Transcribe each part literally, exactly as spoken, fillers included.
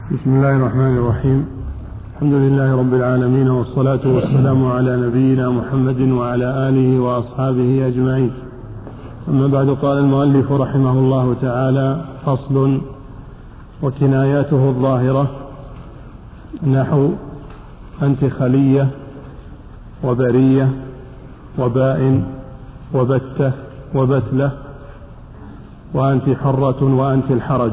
بسم الله الرحمن الرحيم. الحمد لله رب العالمين، والصلاة والسلام على نبينا محمد وعلى آله وأصحابه أجمعين. أما بعد، قال المؤلف رحمه الله تعالى: فصل: وكناياته الظاهرة نحو أنت خلية وبرية وبائن وبتة وبتلة وأنت حرة وأنت الحرج.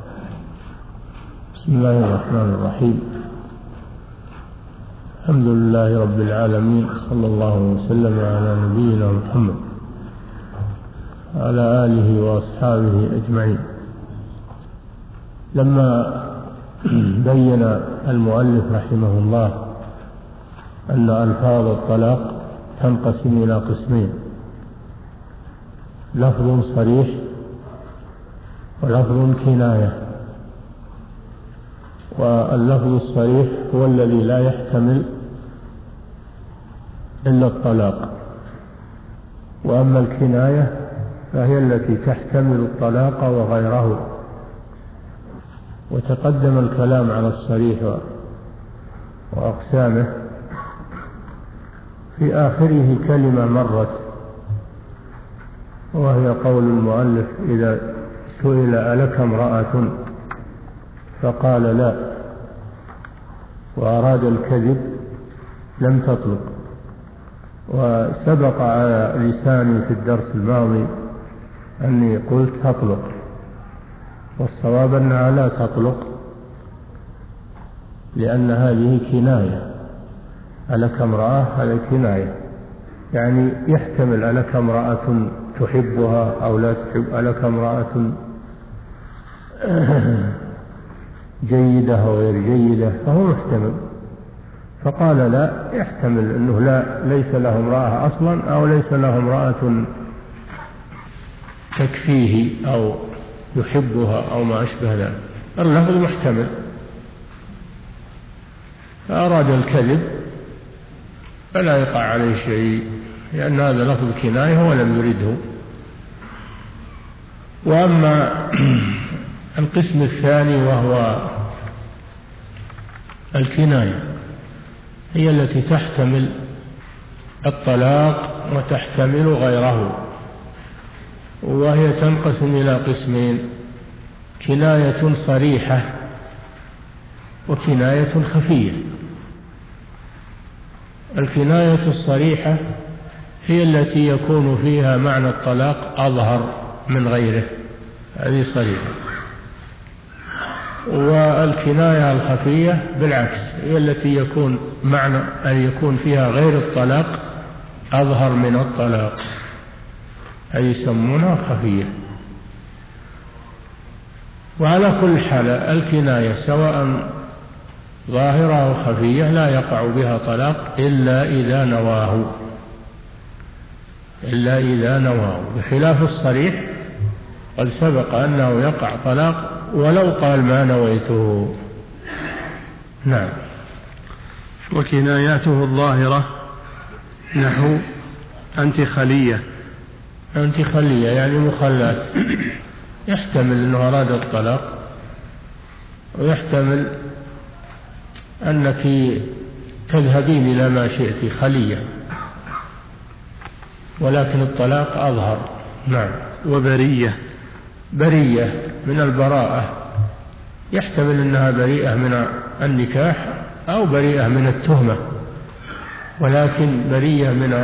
بسم الله الرحمن الرحيم. الحمد لله رب العالمين، صلى الله وسلم على نبينا محمد وعلى آله وأصحابه أجمعين. لما بين المؤلف رحمه الله أن ألفاظ الطلاق تنقسم إلى قسمين: لفظ صريح ولفظ كناية. واللفظ الصريح هو الذي لا يحتمل إلا الطلاق، وأما الكناية فهي التي تحتمل الطلاق وغيره. وتقدم الكلام على الصريح وأقسامه. في آخره كلمة مرت، وهي قول المؤلف: إذا سئل ألك امرأة فقال لا، وأراد الكذب لم تطلق. وسبق على لساني في الدرس الماضي أني قلت تطلق، والصواب أنها لا تطلق، لأن هذه كناية. ألك امرأة هذه كناية، يعني يحتمل ألك امرأة تحبها أو لا تحب، ألك امرأة جيدة أو غير جيدة، فهو محتمل. فقال لا، يحتمل أنه لا ليس له امرأة أصلا، أو ليس له امرأة تكفيه أو يحبها أو ما أشبه ذلك. اللفظ محتمل. فأراد الكذب فلا يقع عليه شيء، لأن هذا لفظ كناية ولم يرده. وأما القسم الثاني وهو الكناية، هي التي تحتمل الطلاق وتحتمل غيره، وهي تنقسم إلى قسمين: كناية صريحة وكناية خفية. الكناية الصريحة هي التي يكون فيها معنى الطلاق أظهر من غيره، هذه صريحة. والكناية الخفية بالعكس، هي التي يكون معنى أن يكون فيها غير الطلاق أظهر من الطلاق، هذه يسمونها خفية. وعلى كل حال الكناية سواء ظاهرة أو خفية لا يقع بها طلاق إلا إذا نواه، إلا إذا نواه، بخلاف الصريح قد سبق أنه يقع طلاق ولو قال ما نويته. نعم. وكناياته الظاهرة نحو أنت خلية. أنت خلية يعني مخلات، يحتمل أنه أراد الطلاق، ويحتمل أنك تذهبين إلى ما شئت خلية، ولكن الطلاق أظهر. نعم. وبرية، برية من البراءة، يحتمل أنها بريئة من النكاح أو بريئة من التهمة، ولكن برية من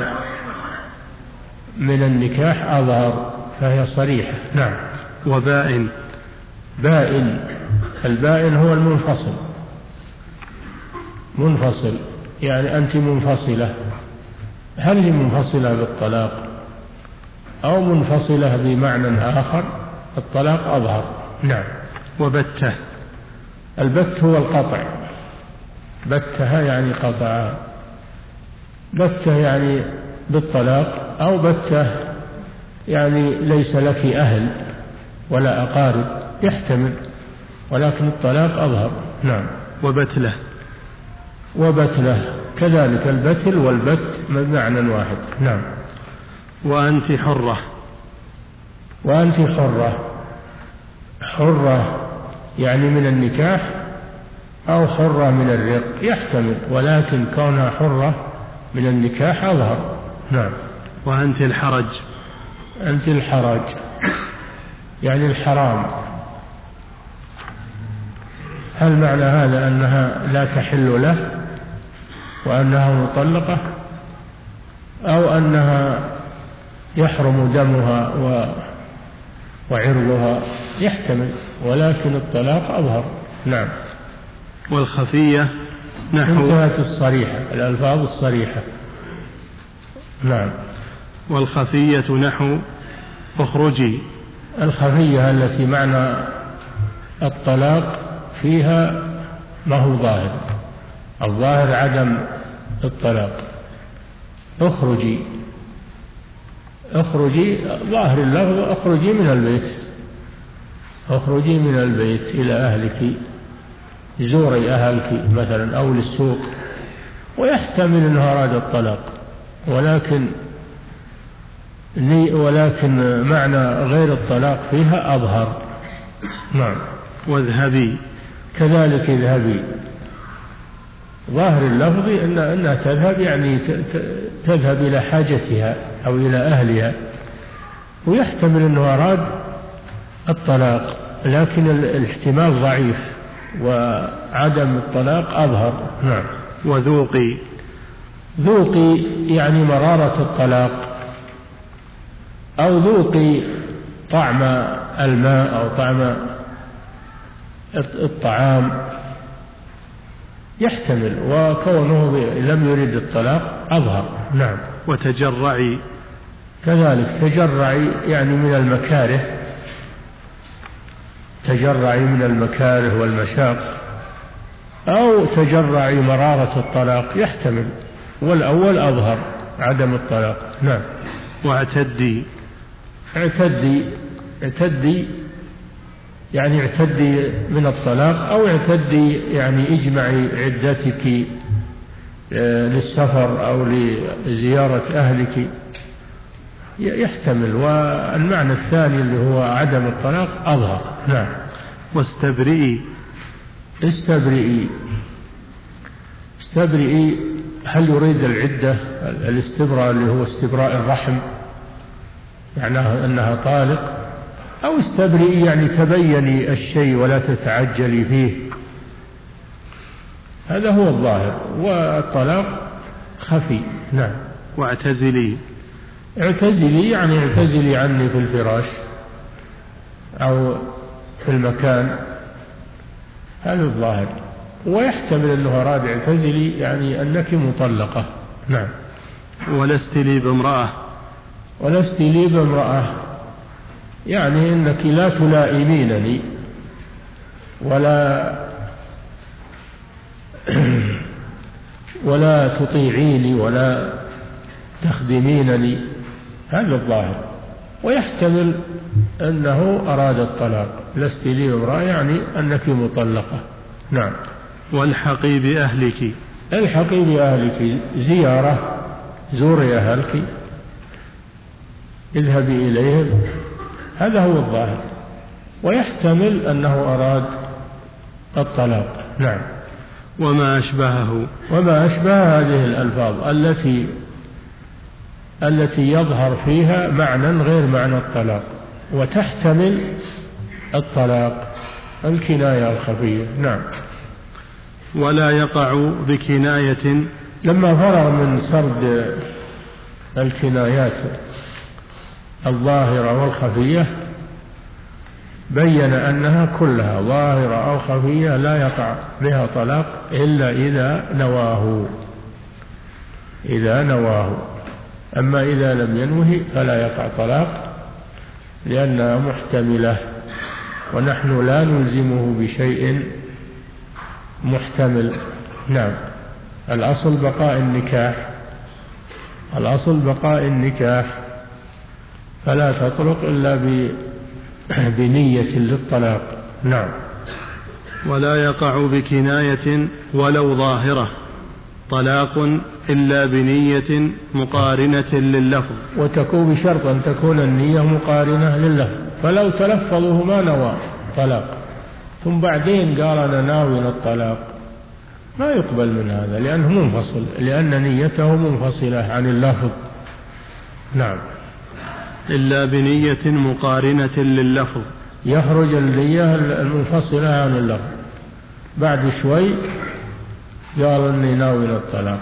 من النكاح أظهر، فهي صريحة. نعم. وبائن، بائن، البائن هو المنفصل، منفصل يعني أنت منفصلة، هل هي منفصلة بالطلاق أو منفصلة بمعنى آخر؟ الطلاق أظهر. نعم. وبتة، البت هو القطع، بتها يعني قطعها، بتة يعني بالطلاق، أو بتة يعني ليس لك أهل ولا أقارب، يحتمل، ولكن الطلاق أظهر. نعم. وبتلة، وبتلة كذلك، البتل والبت بمعنى واحد. نعم. وأنت حرة، وأنت حرة، حرة يعني من النكاح أو حرة من الرق يحتمل، ولكن كونها حرة من النكاح أظهر. نعم. وأنت الحرج. أنت الحرج يعني الحرام. هل معنى هذا أنها لا تحل له وأنها مطلقة، أو أنها يحرم دمها وعرضها؟ يحتمل، ولكن الطلاق أظهر. نعم. والخفية نحو. انتهت الصريحة، الألفاظ الصريحة. نعم. والخفية نحو اخرجي. الخفية التي معنى الطلاق فيها ما هو ظاهر، الظاهر عدم الطلاق. اخرجي، اخرجي ظاهر اللفظ اخرجي من البيت، اخرجي من البيت إلى أهلك، زوري أهلك مثلا، أو للسوق. ويحتمل أنه أراد الطلاق، ولكن ولكن معنى غير الطلاق فيها أظهر. نعم. واذهبي كذلك اذهبي، ظاهر اللفظ إن أنها تذهب يعني تذهب إلى حاجتها أو إلى أهلها، ويحتمل أنه أراد الطلاق، لكن الاحتمال ضعيف وعدم الطلاق أظهر. نعم. وذوقي. ذوقي يعني مرارة الطلاق، أو ذوقي طعم الماء أو طعم الطعام، يحتمل، وكونه لم يرد الطلاق أظهر. نعم. وتجرعي. كذلك تجرعي يعني من المكاره، تجرعي من المكاره والمشاق، أو تجرعي مرارة الطلاق، يحتمل، والأول أظهر عدم الطلاق. نعم. واعتدي. اعتدي، اعتدي يعني اعتدي من الطلاق، أو اعتدي يعني اجمعي عدتك للسفر أو لزيارة أهلك، يحتمل، والمعنى الثاني اللي هو عدم الطلاق أظهر. نعم. واستبرئي. استبرئي، استبرئي هل يريد العدة الاستبراء اللي هو استبراء الرحم معناه أنها طالق، أو استبرئي يعني تبيني الشيء ولا تتعجلي فيه، هذا هو الظاهر، والطلاق خفي. نعم. واعتزلي. اعتزلي يعني اعتزلي عني في الفراش أو في المكان، هذا الظاهر، ويحتمل أنه أراد اعتزلي يعني أنك مطلقة. نعم. ولست لي بامرأة. ولست لي بامرأة يعني أنك لا تلائمينني ولا ولا تطيعيني ولا تخدمينني، هذا الظاهر، ويحتمل أنه أراد الطلاق. لست لي بامرأة يعني أنك مطلقة. نعم. والحقي بأهلك. الحقي بأهلك، زيارة، زوري أهلك، اذهبي إليهم، هذا هو الظاهر، ويحتمل أنه أراد الطلاق. نعم. وما أشبهه. وما أشبه هذه الألفاظ التي التي يظهر فيها معنى غير معنى الطلاق، وتحتمل الطلاق، الكناية الخفية. نعم. ولا يقع بكناية. لما فرغ من سرد الكنايات الظاهرة والخفية بين أنها كلها ظاهرة أو خفية لا يقع بها طلاق إلا إذا نواه، إذا نواه، أما إذا لم ينوه فلا يقع طلاق لأنها محتملة، ونحن لا نلزمه بشيء محتمل. نعم. الأصل بقاء النكاح، الأصل بقاء النكاح، فلا تطلق إلا بنية للطلاق. نعم. ولا يقع بكناية ولو ظاهرة طلاق إلا بنية مقارنة لللفظ، وتكون بشرط أن تكون النية مقارنة لللفظ، فلو تلفظه ما نوى طلاق ثم بعدين قال أنا ناوي الطلاق ما يقبل من هذا لأنه منفصل، لأن نيته منفصلة عن اللفظ. نعم. إلا بنية مقارنة لللفظ، يخرج النية المنفصلة عن اللفظ. بعد شوي قال إني ناوي الطلاق،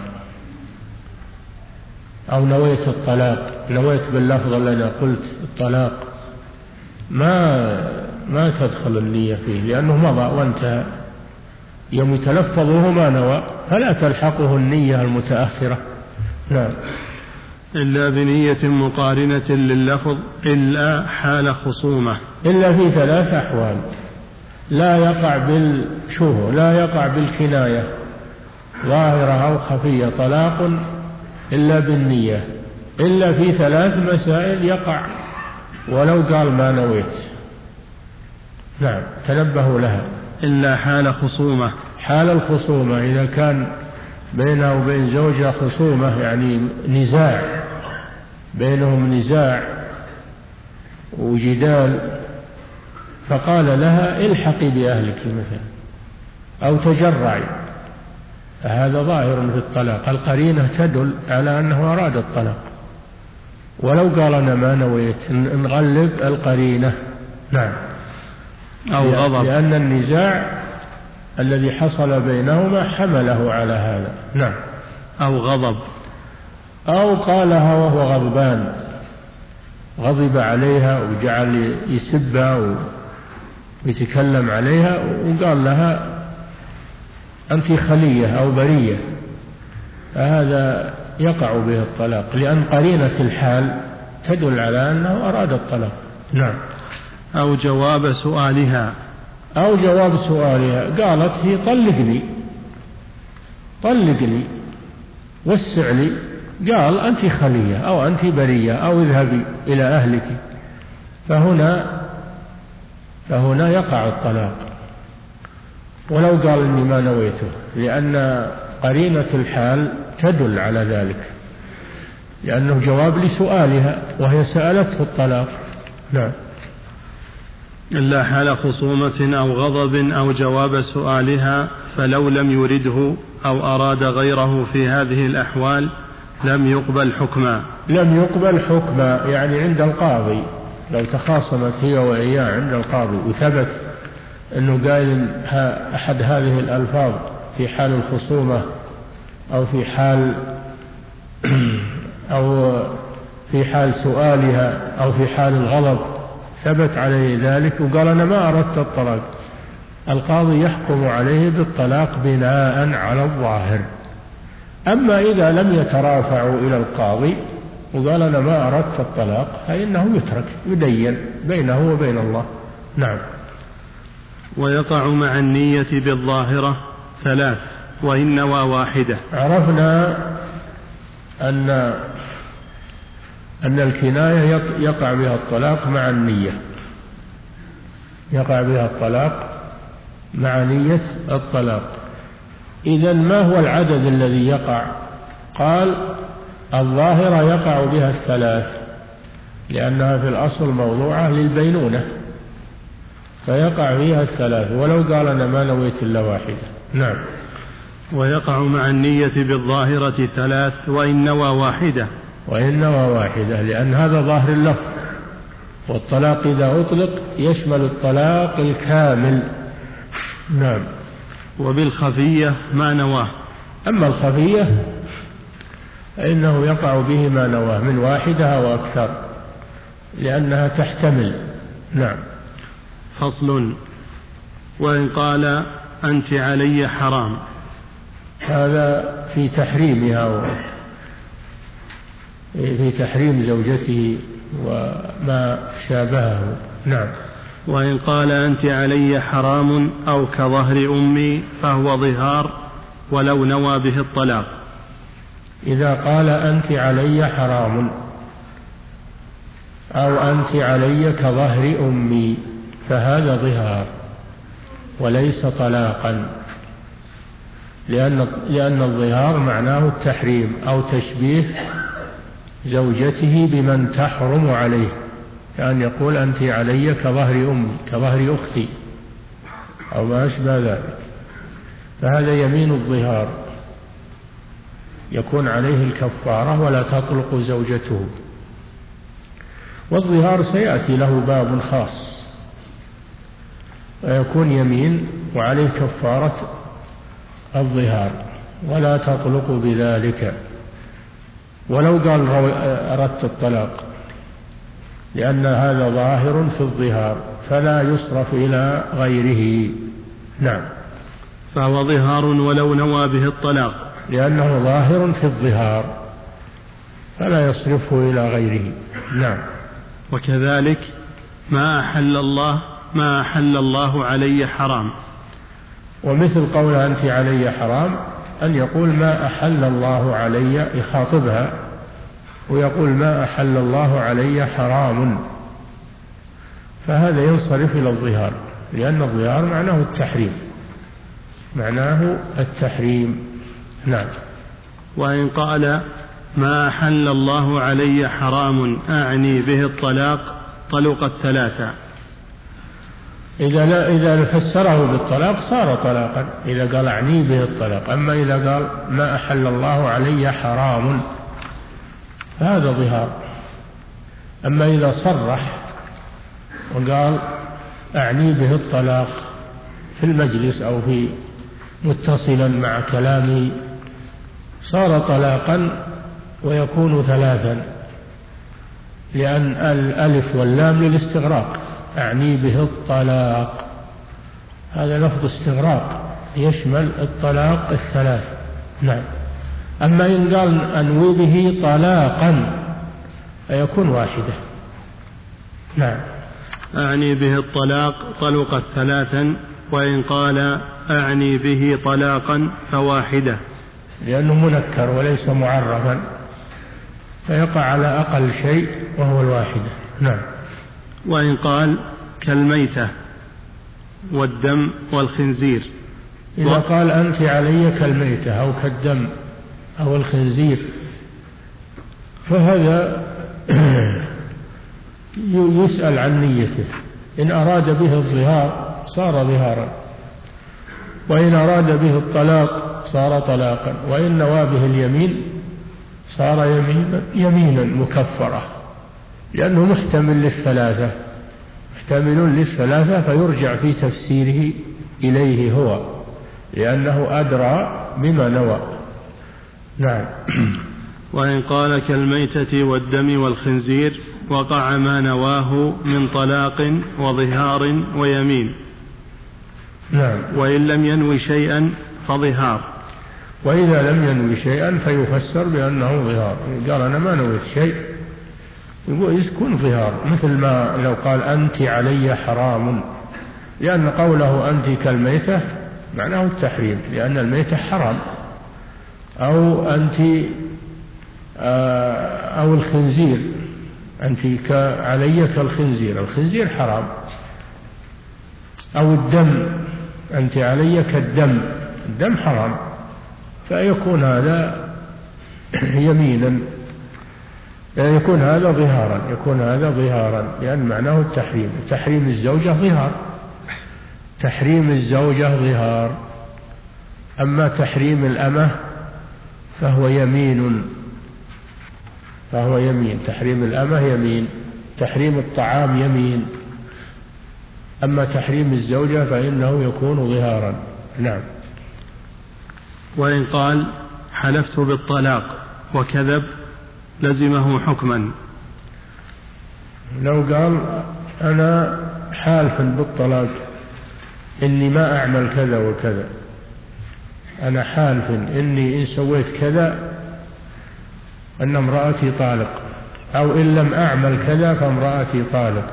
أو نويت الطلاق، نويت باللفظ الذي قلت الطلاق، ما ما تدخل النية فيه لأنه مضى وانتهى. يوم يتلفظ وهو ما نوى فلا تلحقه النية المتأخرة. نعم. إلا بنية مقارنة لللفظ إلا حال خصومة، إلا في ثلاث أحوال. لا يقع بالشهو، لا يقع بالكناية ظاهرة أو خفية طلاق إلا بالنية، إلا في ثلاث مسائل يقع ولو قال ما نويت. نعم، تنبهوا لها. إلا حال خصومة، حال الخصومة إذا كان بينه وبين زوجها خصومة، يعني نزاع، بينهم نزاع وجدال، فقال لها الحقي بأهلك مثلا أو تجرعي، فهذا ظاهر في الطلاق. القرينة تدل على أنه أراد الطلاق، ولو قال أنا ما نويت نغلب القرينة. نعم. أو غضب، لأن النزاع الذي حصل بينهما حمله على هذا. نعم. أو غضب، أو قالها وهو غضبان، غضب عليها وجعل يسبها ويتكلم عليها وقال لها أنت خلية أو برية، فهذا يقع به الطلاق، لأن قرينة الحال تدل على أنه أراد الطلاق. نعم. أو جواب سؤالها، أو جواب سؤالها، قالت هي طلقني طلقني وسع لي، قال أنت خلية أو أنت برية أو اذهبي إلى أهلك، فهنا فهنا يقع الطلاق ولو قال إني ما نويته، لأن قرينة الحال تدل على ذلك، لأنه جواب لسؤالها وهي سألته الطلاق. نعم. إلا حال خصومة أو غضب أو جواب سؤالها، فلو لم يرده أو أراد غيره في هذه الأحوال لم يقبل حكما. لم يقبل حكما يعني عند القاضي، لو تخاصمت هي وإياه عند القاضي وثبت أنه قال أحد هذه الألفاظ في حال الخصومة أو في حال أو في حال سؤالها أو في حال الغضب، ثبت عليه ذلك وقال أنا ما أردت الطلاق، القاضي يحكم عليه بالطلاق بناء على الظاهر. أما إذا لم يترافعوا إلى القاضي وقال أنا ما أردت الطلاق فإنه يترك، يدين بينه وبين الله. نعم. ويقع مع النية بالظاهرة ثلاث، وإن نوى واحدة. عرفنا أن أن الكناية يقع بها الطلاق مع النية، يقع بها الطلاق مع نية الطلاق. إذن ما هو العدد الذي يقع؟ قال الظاهرة يقع بها الثلاث، لأنها في الأصل موضوعة للبينونة، فيقع فيها الثلاث ولو قال أنا ما نويت إلا واحدة. نعم. ويقع مع النية بالظاهرة ثلاث، وإن نوى واحدة. وإن نوى واحدة، لأن هذا ظاهر اللفظ، والطلاق إذا أطلق يشمل الطلاق الكامل. نعم. وبالخفية ما نواه. أما الخفية فإنه يقع به ما نواه من واحدة أو أكثر، لأنها تحتمل. نعم. فصل. وإن قال أنت علي حرام، هذا في تحريمها، في تحريم زوجته وما شابهه. نعم. وإن قال أنت علي حرام أو كظهر أمي فهو ظهار ولو نوى به الطلاق. إذا قال أنت علي حرام أو أنت علي كظهر أمي فهذا ظهار وليس طلاقا، لأن, لأن الظهار معناه التحريم أو تشبيه زوجته بمن تحرم عليه، كأن يقول أنت علي كظهر أمي كظهر أختي أو ما أشبه ذلك، فهذا يمين الظهار يكون عليه الكفارة ولا تطلق زوجته. والظهار سيأتي له باب خاص، ويكون يمين وعليه كفارة الظهار ولا تطلق بذلك ولو قال أردت الطلاق، لأن هذا ظاهر في الظهار فلا يصرف إلى غيره. نعم. فهو ظهار ولو نوى به الطلاق، لأنه ظاهر في الظهار فلا يصرفه إلى غيره. نعم. وكذلك ما أحل الله ما أحل الله علي حرام. ومثل قول أنت علي حرام أن يقول ما أحل الله علي، يخاطبها ويقول ما أحل الله علي حرام، فهذا ينصرف إلى الظهار، لأن الظهار معناه التحريم معناه التحريم. نعم. وإن قال ما أحل الله علي حرام أعني به الطلاق طلق الثلاثة. إذا لا إذا فسره بالطلاق صار طلاقا، إذا قال أعني به الطلاق. أما إذا قال ما أحل الله علي حرام فهذا ظهار. أما إذا صرح وقال أعني به الطلاق في المجلس أو في متصلا مع كلامه صار طلاقا ويكون ثلاثا، لأن الألف واللام للاستغراق، أعني به الطلاق هذا لفظ استغراق يشمل الطلاق الثلاث. نعم. أما إن قال أنوي به طلاقا فيكون واحدة. نعم. أعني به الطلاق طلقت ثلاثا، وإن قال أعني به طلاقا فواحدة، لأنه منكر وليس معرفا فيقع على أقل شيء وهو الواحدة. نعم. وإن قال كالميتة والدم والخنزير. إذا قال أنت علي كالميتة أو كالدم أو الخنزير فهذا يسأل عن نيته، إن أراد به الظهار صار ظهارا، وإن أراد به الطلاق صار طلاقا، وإن نوى به اليمين صار يمينا, يمينا مكفرة، لأنه محتمل للثلاثة محتمل للثلاثة فيرجع في تفسيره إليه هو، لأنه أدرى بما نوى. نعم. وإن قال كالميتة والدم والخنزير وقع ما نواه من طلاق وظهار ويمين. نعم. وإن لم ينوي شيئا فظهار. وإذا لم ينوي شيئا فيفسر بأنه ظهار، قال أنا ما نويت شيء يقول يكون ظهار، مثل ما لو قال أنت علي حرام، لأن قوله أنت كالميتة معناه التحريم، لأن الميتة حرام، أو أنت أو الخنزير أنت علي كالخنزير، الخنزير حرام، أو الدم أنت علي كالدم، الدم حرام، فيكون هذا يمينا، يكون هذا ظهارا يكون هذا ظهارا لأن معناه التحريم. تحريم الزوجة ظهار، تحريم الزوجة ظهار. أما تحريم الأمة فهو يمين فهو يمين تحريم الأمة يمين، تحريم الطعام يمين، أما تحريم الزوجة فإنه يكون ظهارا. نعم. وإن قال حلفت بالطلاق وكذب لزمه حكما. لو قال أنا حالف بالطلاق إني ما أعمل كذا وكذا، أنا حالف إني إن سويت كذا أن امرأتي طالق، أو إن لم أعمل كذا فامرأتي طالق،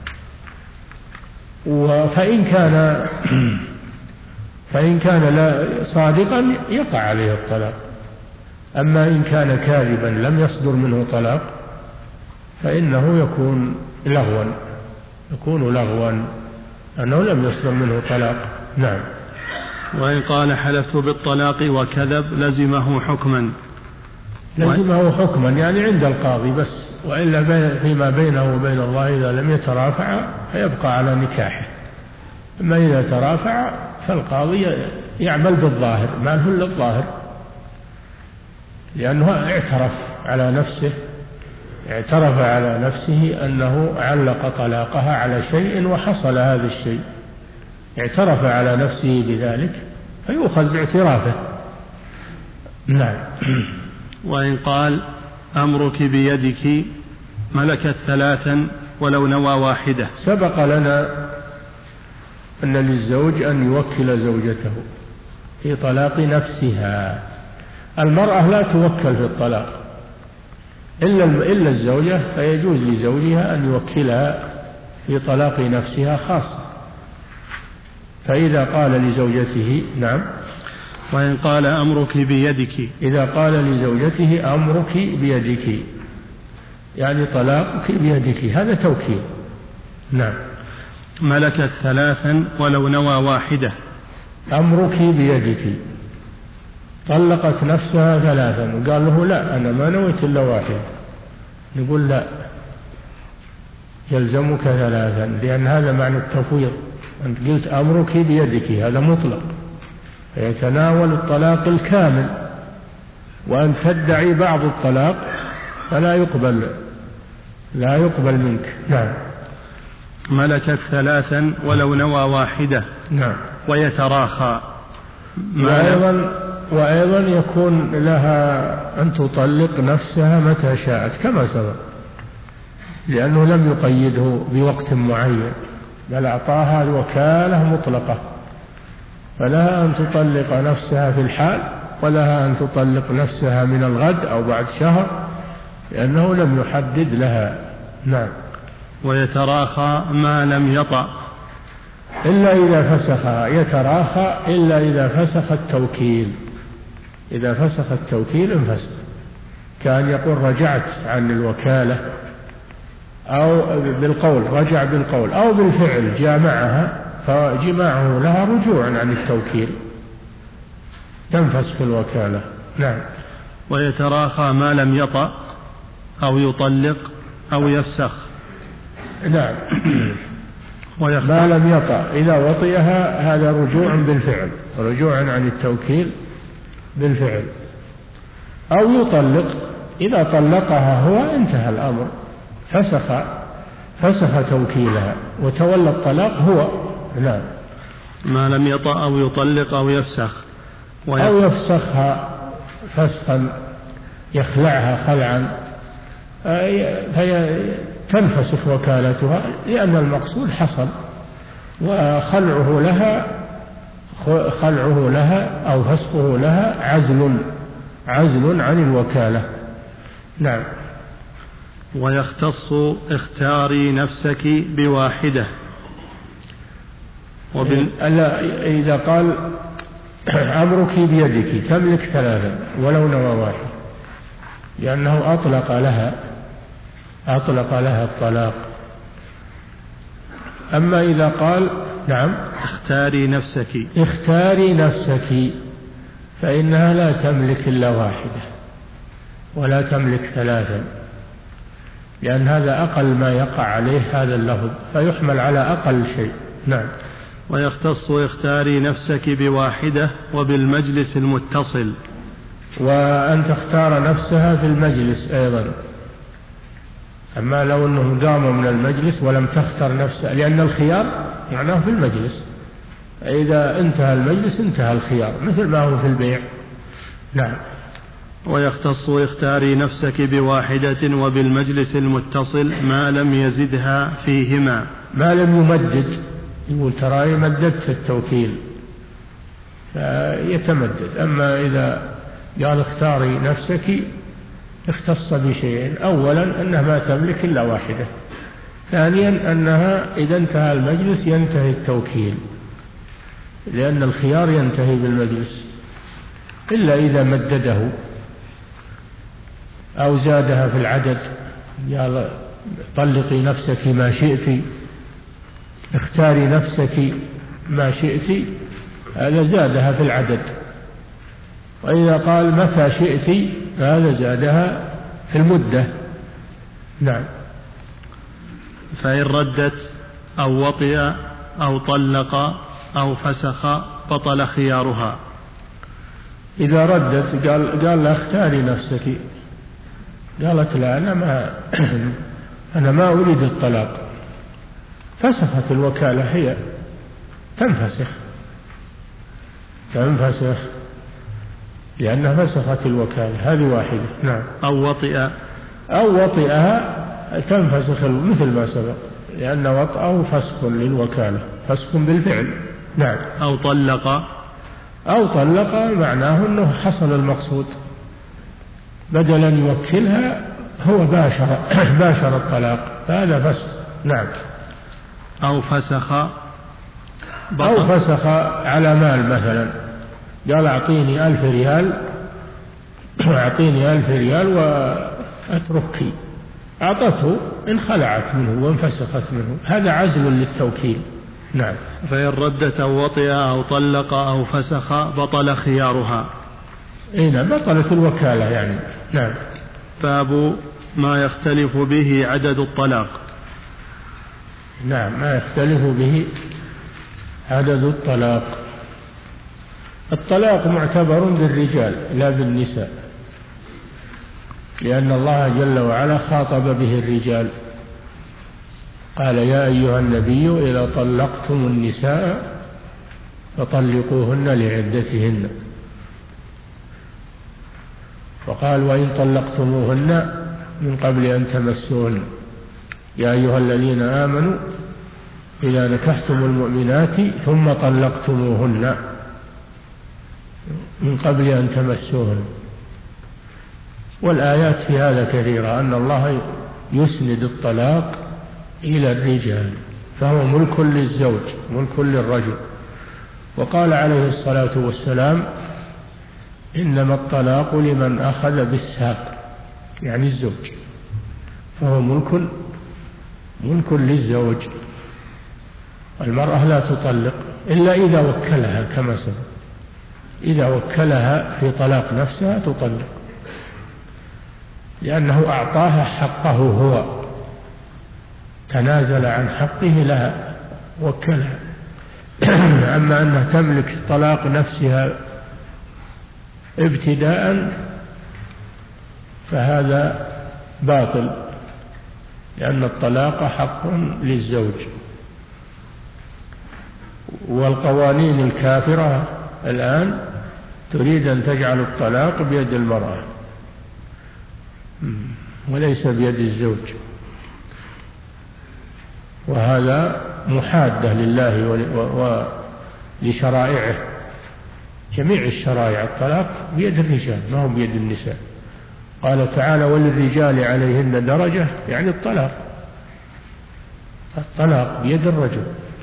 فإن كان فإن كان لا صادقا يقع عليه الطلاق. أما إن كان كاذبا لم يصدر منه طلاق فإنه يكون لغوا يكون لغوا أنه لم يصدر منه طلاق. نعم. وإن قال حلفت بالطلاق وكذب لزمه حكما. لزمه حكما يعني عند القاضي بس، وإلا فيما بينه وبين الله إذا لم يترافع فيبقى على نكاحه. أما إذا ترافع فالقاضي يعمل بالظاهر، ما له إلا الظاهر، لأنه اعترف على نفسه اعترف على نفسه أنه علق طلاقها على شيء وحصل هذا الشيء، اعترف على نفسه بذلك فيؤخذ باعترافه. نعم. وإن قال أمرك بيدك ملكت ثلاثا ولو نوى واحدة. سبق لنا أن للزوج أن يوكل زوجته في طلاق نفسها. المرأة لا توكل في الطلاق إلا إلا الزوجة، فيجوز لزوجها أن يوكلها في طلاق نفسها خاصة. فإذا قال لزوجته نعم. وإن قال أمرك بيدك، إذا قال لزوجته أمرك بيدك يعني طلاقك بيدك، هذا توكيل. نعم. ملكت ثلاثا ولو نوى واحدة. أمرك بيدك، طلقت نفسها ثلاثا وقال له لا أنا ما نويت إلا واحدة، نقول لا، يلزمك ثلاثا، لأن هذا معنى التفويض. أنت قلت أمرك بيدك، هذا مطلق فيتناول الطلاق الكامل، وأن تدعي بعض الطلاق فلا يقبل لا يقبل منك. نعم. ملكت ثلاثا ولو نوى واحدة. نعم. ويتراخى. وأيضا, وأيضا يكون لها أن تطلق نفسها متى شاءت كما سبق، لأنه لم يقيده بوقت معين، بل أعطاها الوكالة مطلقة، فلها أن تطلق نفسها في الحال، ولها أن تطلق نفسها من الغد أو بعد شهر، لأنه لم يحدد لها. نعم. ويتراخى ما لم يطأ إلا إذا فسخها، يتراخى إلا إذا فسخ التوكيل، إذا فسخ التوكيل انفسخ، كان يقول رجعت عن الوكالة، أو بالقول رجع بالقول، أو بالفعل جامعها، فجماعه لها رجوع عن التوكيل، تنفسخ الوكالة. نعم. ويتراخى ما لم يطأ أو يطلق أو يفسخ. نعم. ما لم يطأ إذا وطئها هذا رجوع بالفعل، رجوع عن التوكيل بالفعل. أو يطلق، إذا طلقها هو انتهى الأمر، فسخ فسخ توكيلها وتولى الطلاق هو. نعم. ما لم يطأ أو يطلق أو يفسخ. أو يفسخها فسخا، يخلعها خلعا، فهي تنفسخ وكالتها، لأن المقصود حصل، وخلعه لها خلعه لها أو فسخه لها عزل عزل عن الوكالة. نعم. ويختص اختاري نفسك بواحدة. وبال... إذا قال أمرك بيدك تملك ثلاثا ولو نوى واحد، لأنه أطلق لها أطلق لها الطلاق. أما إذا قال نعم اختاري نفسك اختاري نفسك، فإنها لا تملك إلا واحدة ولا تملك ثلاثا، لأن هذا أقل ما يقع عليه هذا اللفظ، فيحمل على أقل شيء. نعم. ويختص اختاري نفسك بواحدة وبالمجلس المتصل. وأن تختار نفسها في المجلس أيضا. أما لو أنه قام من المجلس ولم تختار نفسها، لأن الخيار معناه في المجلس، إذا انتهى المجلس انتهى الخيار، مثل ما هو في البيع. نعم. ويختص اختاري نفسك بواحدة وبالمجلس المتصل ما لم يزدها فيهما. ما لم يمدد، يقول ترى مددت التوكيل فيتمدد. أما إذا قال اختاري نفسك اختص بشيء، أولا أنها ما تملك إلا واحدة، ثانيا أنها إذا انتهى المجلس ينتهي التوكيل، لأن الخيار ينتهي بالمجلس، إلا إذا مدده أو زادها في العدد، قال طلقي نفسك ما شئت، اختاري نفسك ما شئت، هذا زادها في العدد. وإذا قال متى شئت هذا زادها في المدة. نعم. فإن ردت أو وطئ أو طلق أو فسخ بطل خيارها. إذا ردت قال قال لا اختاري نفسك، قالت لا أنا ما أنا ما أريد الطلاق، فسخت الوكالة، هي تنفسخ تنفسخ لأنها فسخت الوكالة. هذه واحدة. نعم. أو وطئ أو وطئها تنفسخ مثل ما سبق، لأن وطئه فسخ للوكالة، فسخ بالفعل. نعم. أو طلق أو طلق معناه أنه حصل المقصود، بدلا يوكلها هو باشر باشر الطلاق، هذا فسخ. نعم. أو فسخ أو فسخ على مال مثلا، قال أعطيني ألف ريال أعطيني ألف ريال وأتركي، أعطته، انخلعت منه وانفسخت منه، هذا عزل للتوكيل. نعم. فإن ردت أو وطئ أو طلق أو فسخ بطل خيارها. إيه بطلت الوكالة يعني. نعم. باب ما يختلف به عدد الطلاق. نعم. ما يختلف به عدد الطلاق. الطلاق معتبر بالرجال لا بالنساء، لأن الله جل وعلا خاطب به الرجال، قال يا أيها النبي إذا طلقتم النساء فطلقوهن لعدتهن، وقال وإن طلقتموهن من قبل أن تمسوهن يا أيها الذين آمنوا إذا نكحتم المؤمنات ثم طلقتموهن من قبل أن تمسوهن. والآيات في هذا كثيرة، أن الله يسند الطلاق إلى الرجال، فهو ملك للزوج ملك للرجل. وقال عليه الصلاة والسلام إنما الطلاق لمن أخذ بالساق، يعني الزوج، فهو ملك ملك للزوج. المرأة لا تطلق إلا إذا وكلها، كما سبق، إذا وكلها في طلاق نفسها تطلق، لأنه أعطاها حقه، هو تنازل عن حقه لها، وكلها. أما أنها تملك طلاق نفسها ابتداء فهذا باطل، لأن الطلاق حق للزوج. والقوانين الكافرة الآن تريد أن تجعل الطلاق بيد المرأة وليس بيد الزوج، وهذا محادة لله ولشرائعه. جميع الشرائع الطلاق بيد الرجال ما هو بيد النساء. قال تعالى وللرجال عليهن درجة، يعني الطلاق الطلاق بيد الرجل،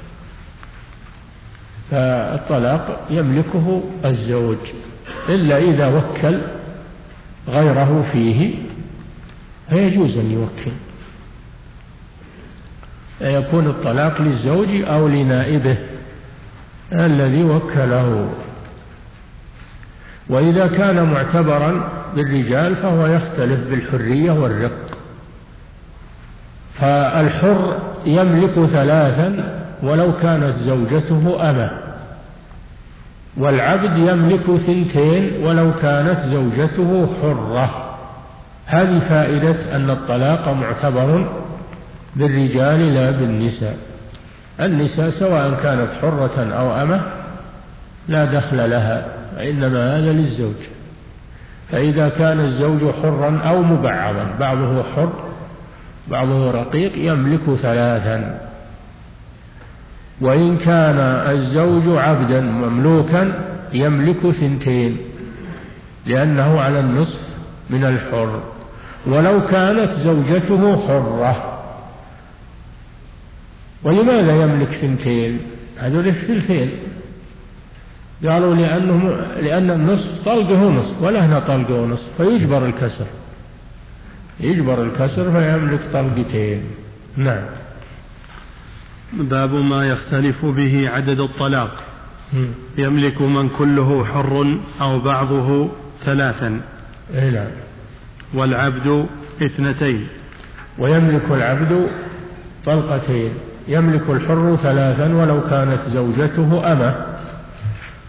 فالطلاق يملكه الزوج إلا إذا وكل غيره فيه فيجوز أن يوكل، يكون الطلاق للزوج أو لنائبه الذي وكله. وإذا كان معتبرا بالرجال فهو يختلف بالحرية والرق، فالحر يملك ثلاثا ولو كانت زوجته أمة، والعبد يملك ثنتين ولو كانت زوجته حرة. هذه فائدة أن الطلاق معتبر بالرجال لا بالنساء. النساء سواء كانت حرة أو أمة لا دخل لها، إنما هذا للزوج. فإذا كان الزوج حرا أو مبعضا، بعضه حر بعضه رقيق، يملك ثلاثا. وإن كان الزوج عبدا مملوكا يملك ثنتين، لأنه على النصف من الحر، ولو كانت زوجته حرة. ولماذا يملك ثنتين؟ هذول الثلثين قالوا لأنه لأن النصف طلقه نصف ولهنا طلقه نصف، فيجبر الكسر يجبر الكسر فيملك طلقتين. نعم. باب ما يختلف به عدد الطلاق. يملك من كله حر أو بعضه ثلاثا. نعم. والعبد اثنتين. ويملك العبد طلقتين، يملك الحر ثلاثا ولو كانت زوجته أمة،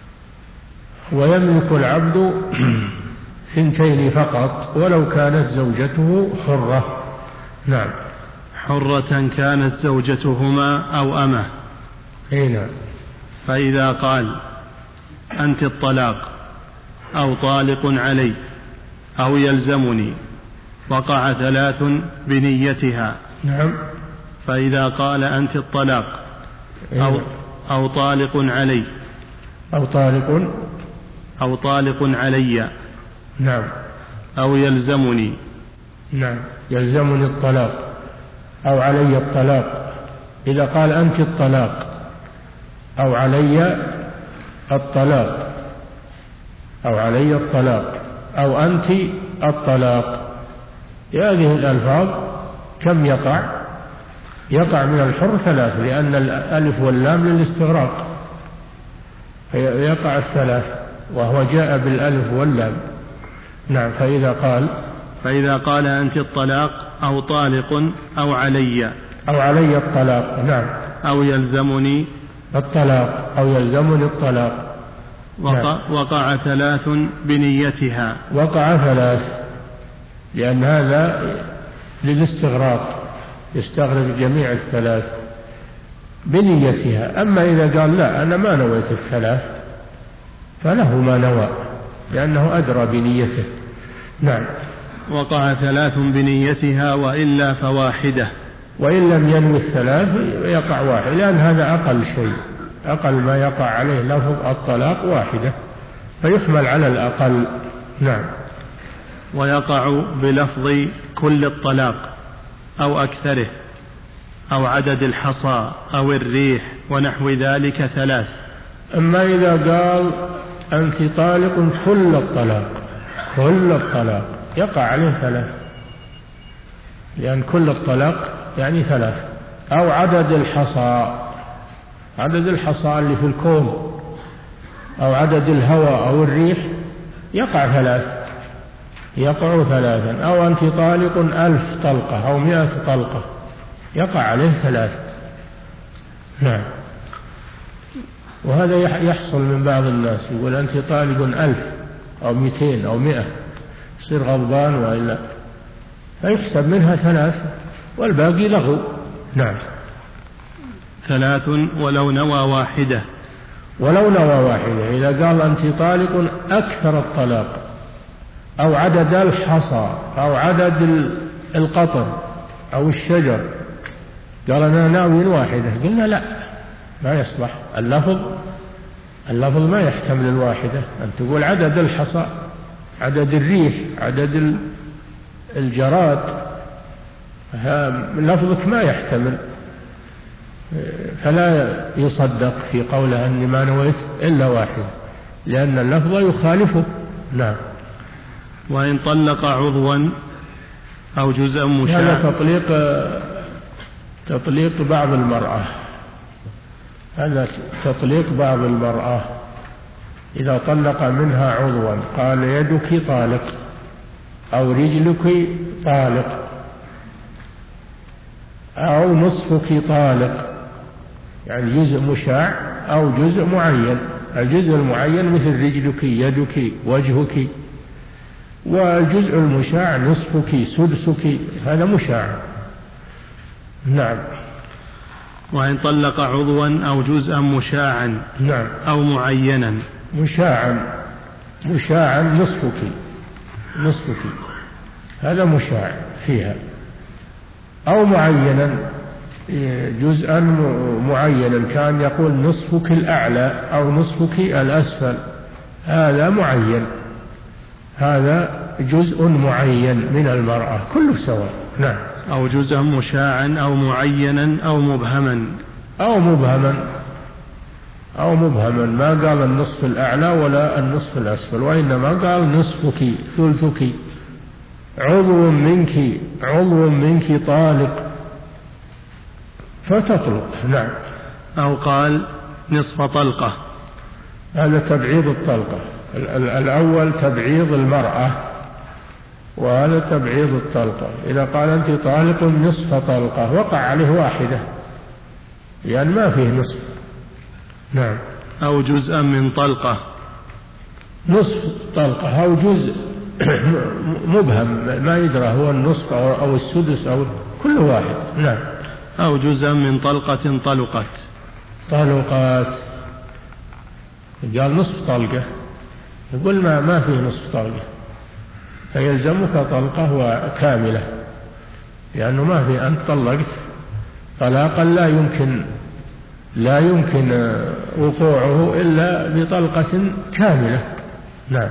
ويملك العبد ثنتين فقط ولو كانت زوجته حرة. نعم. حرة كانت زوجتهما أو أمه. أي نعم. فإذا قال أنت الطلاق أو طالق علي أو يلزمني وقع ثلاث بنيتها. نعم. فإذا قال أنت الطلاق أو, أو طالق علي أو طالق أو طالق علي. نعم. أو يلزمني. نعم. يلزمني الطلاق أو علي الطلاق. إذا قال أنت الطلاق أو علي الطلاق أو علي الطلاق أو أنت الطلاق، هذه الألفاظ كم يقع؟ يقع من الحر ثلاث، لأن الألف واللام للاستغراق يقع الثلاث، وهو جاء بالألف واللام. نعم. فإذا قال فإذا قال أنت الطلاق أو طالق أو علي أو علي الطلاق. نعم. أو يلزمني الطلاق أو يلزمني الطلاق. وقع, نعم. وقع ثلاث بنيتها. وقع ثلاث، لأن هذا للاستغراق يستغرق جميع الثلاث بنيتها. أما إذا قال لا أنا ما نويت الثلاث فله ما نوى، لأنه أدرى بنيته. نعم. وقع ثلاث بنيتها وإلا فواحدة. وإن لم ينوي الثلاث يقع واحد، لأن هذا أقل شيء، أقل ما يقع عليه لفظ الطلاق واحدة، فيحمل على الأقل. نعم. ويقع بلفظ كل الطلاق أو أكثره أو عدد الحصى أو الريح ونحو ذلك ثلاث. أما إذا قال أنت طالق كل الطلاق، كل الطلاق يقع عليه ثلاث، لأن كل الطلاق يعني ثلاث. أو عدد الحصى، عدد الحصى اللي في الكون، أو عدد الهواء أو الريح يقع ثلاث، يقع ثلاثا. أو أنت طالق ألف طلقة أو مئة طلقة يقع عليه ثلاث. نعم. وهذا يحصل من بعض الناس، يقول أنت طالق ألف أو مئتين أو مئة، يصير غضبان وإلا، فيحسب منها ثلاث والباقي لغو. نعم. ثلاث ولو نوى واحدة. ولو نوى واحدة. إذا قال أنت طالق أكثر الطلاق أو عدد الحصى أو عدد القطر أو الشجر، قال أنا ناوي واحدة، قلنا لا، ما يصلح اللفظ، اللفظ ما يحتمل الواحدة. أن تقول عدد الحصى، عدد الريح، عدد الجراد، لفظك ما يحتمل، فلا يصدق في قوله أني ما نويت إلا واحد، لأن اللفظ يخالفه. نعم. وإن طلق عضوا أو جزءا مشاع. هذا تطليق تطليق بعض المرأة، هذا تطليق بعض المرأة إذا طلق منها عضوا، قال يدك طالق أو رجلك طالق أو نصفك طالق، يعني جزء مشاع أو جزء معين. الجزء المعين مثل رجلك، يدك، وجهك، والجزء المشاع نصفك، سدسك، هذا مشاع. نعم. وإن طلق عضوا أو جزءا مشاعا. نعم. أو معينا. مشاعا، مشاعا نصفك، نصفك هذا مشاع فيها. أو معينا، جزءا معينا، كان يقول نصفك الأعلى أو نصفك الأسفل، هذا معين، هذا جزء معين من المرأة، كله سواء. نعم. أو جزءا مشاعا أو معينا أو مبهما. أو مبهما، أو مبهما، ما قال النصف الأعلى ولا النصف الأسفل، وإنما قال نصفك، ثلثك، عضو منك، عضو منك طالق فتطلق. نعم. أو قال نصف طلقة، هذا تبعيض الطلقة. الأول تبعيض المرأة، وهذا تبعيض الطلقة. إذا قال أنت طالق نصف طلقة وقع عليه واحدة، لأن ما فيه نصف. نعم. أو جزءا من طلقة، نصف طلقة أو جزء مبهم ما يدرى هو النصف أو السدس أو كل واحد. نعم. أو جزءا من طلقة طلقت. طلقات قال نصف طلقة، يقول ما ما فيه نصف طلقة، فيلزمك طلقة كاملة، لأنه ما في أنت طلقت طلاقا لا يمكن لا يمكن وقوعه إلا بطلقة كاملة. نعم.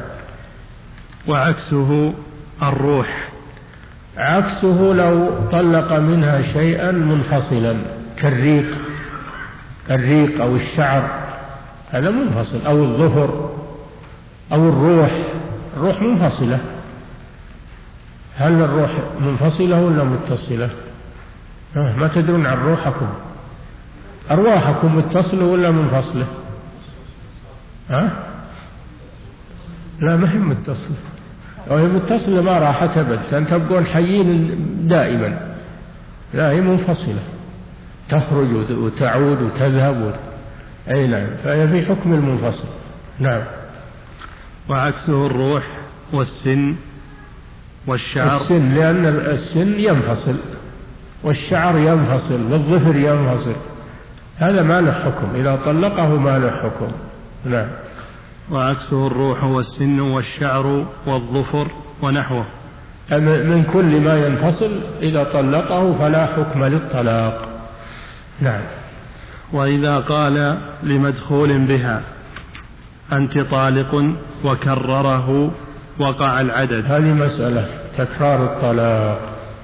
وعكسه الروح. عكسه لو طلق منها شيئا منفصلا كالريق الريق أو الشعر، هذا منفصل، أو الظهر أو الروح. الروح منفصلة. هل الروح منفصلة ولا متصلة؟ ما تدرون عن روحكم، أرواحكم متصلة ولا منفصلة؟ ها؟ لا، ما هي متصلة. لو هي متصلة ما راحت أبد، أن تبقون حيين دائما. لا، هي منفصلة، تخرج وتعود وتذهب. أي نعم، فهي في حكم المنفصل. نعم. وعكسه الروح والسن والشعر. السن لأن السن ينفصل، والشعر ينفصل، والظفر ينفصل، هذا ما له حكم، إذا طلقه ما له حكم. نعم. وعكسه الروح والسن والشعر والظفر ونحوه. من كل ما ينفصل إذا طلقه فلا حكم للطلاق. نعم. وإذا قال لمدخول بها أنت طالق وكرره وقع العدد. هذه مسألة تكرار الطلاق.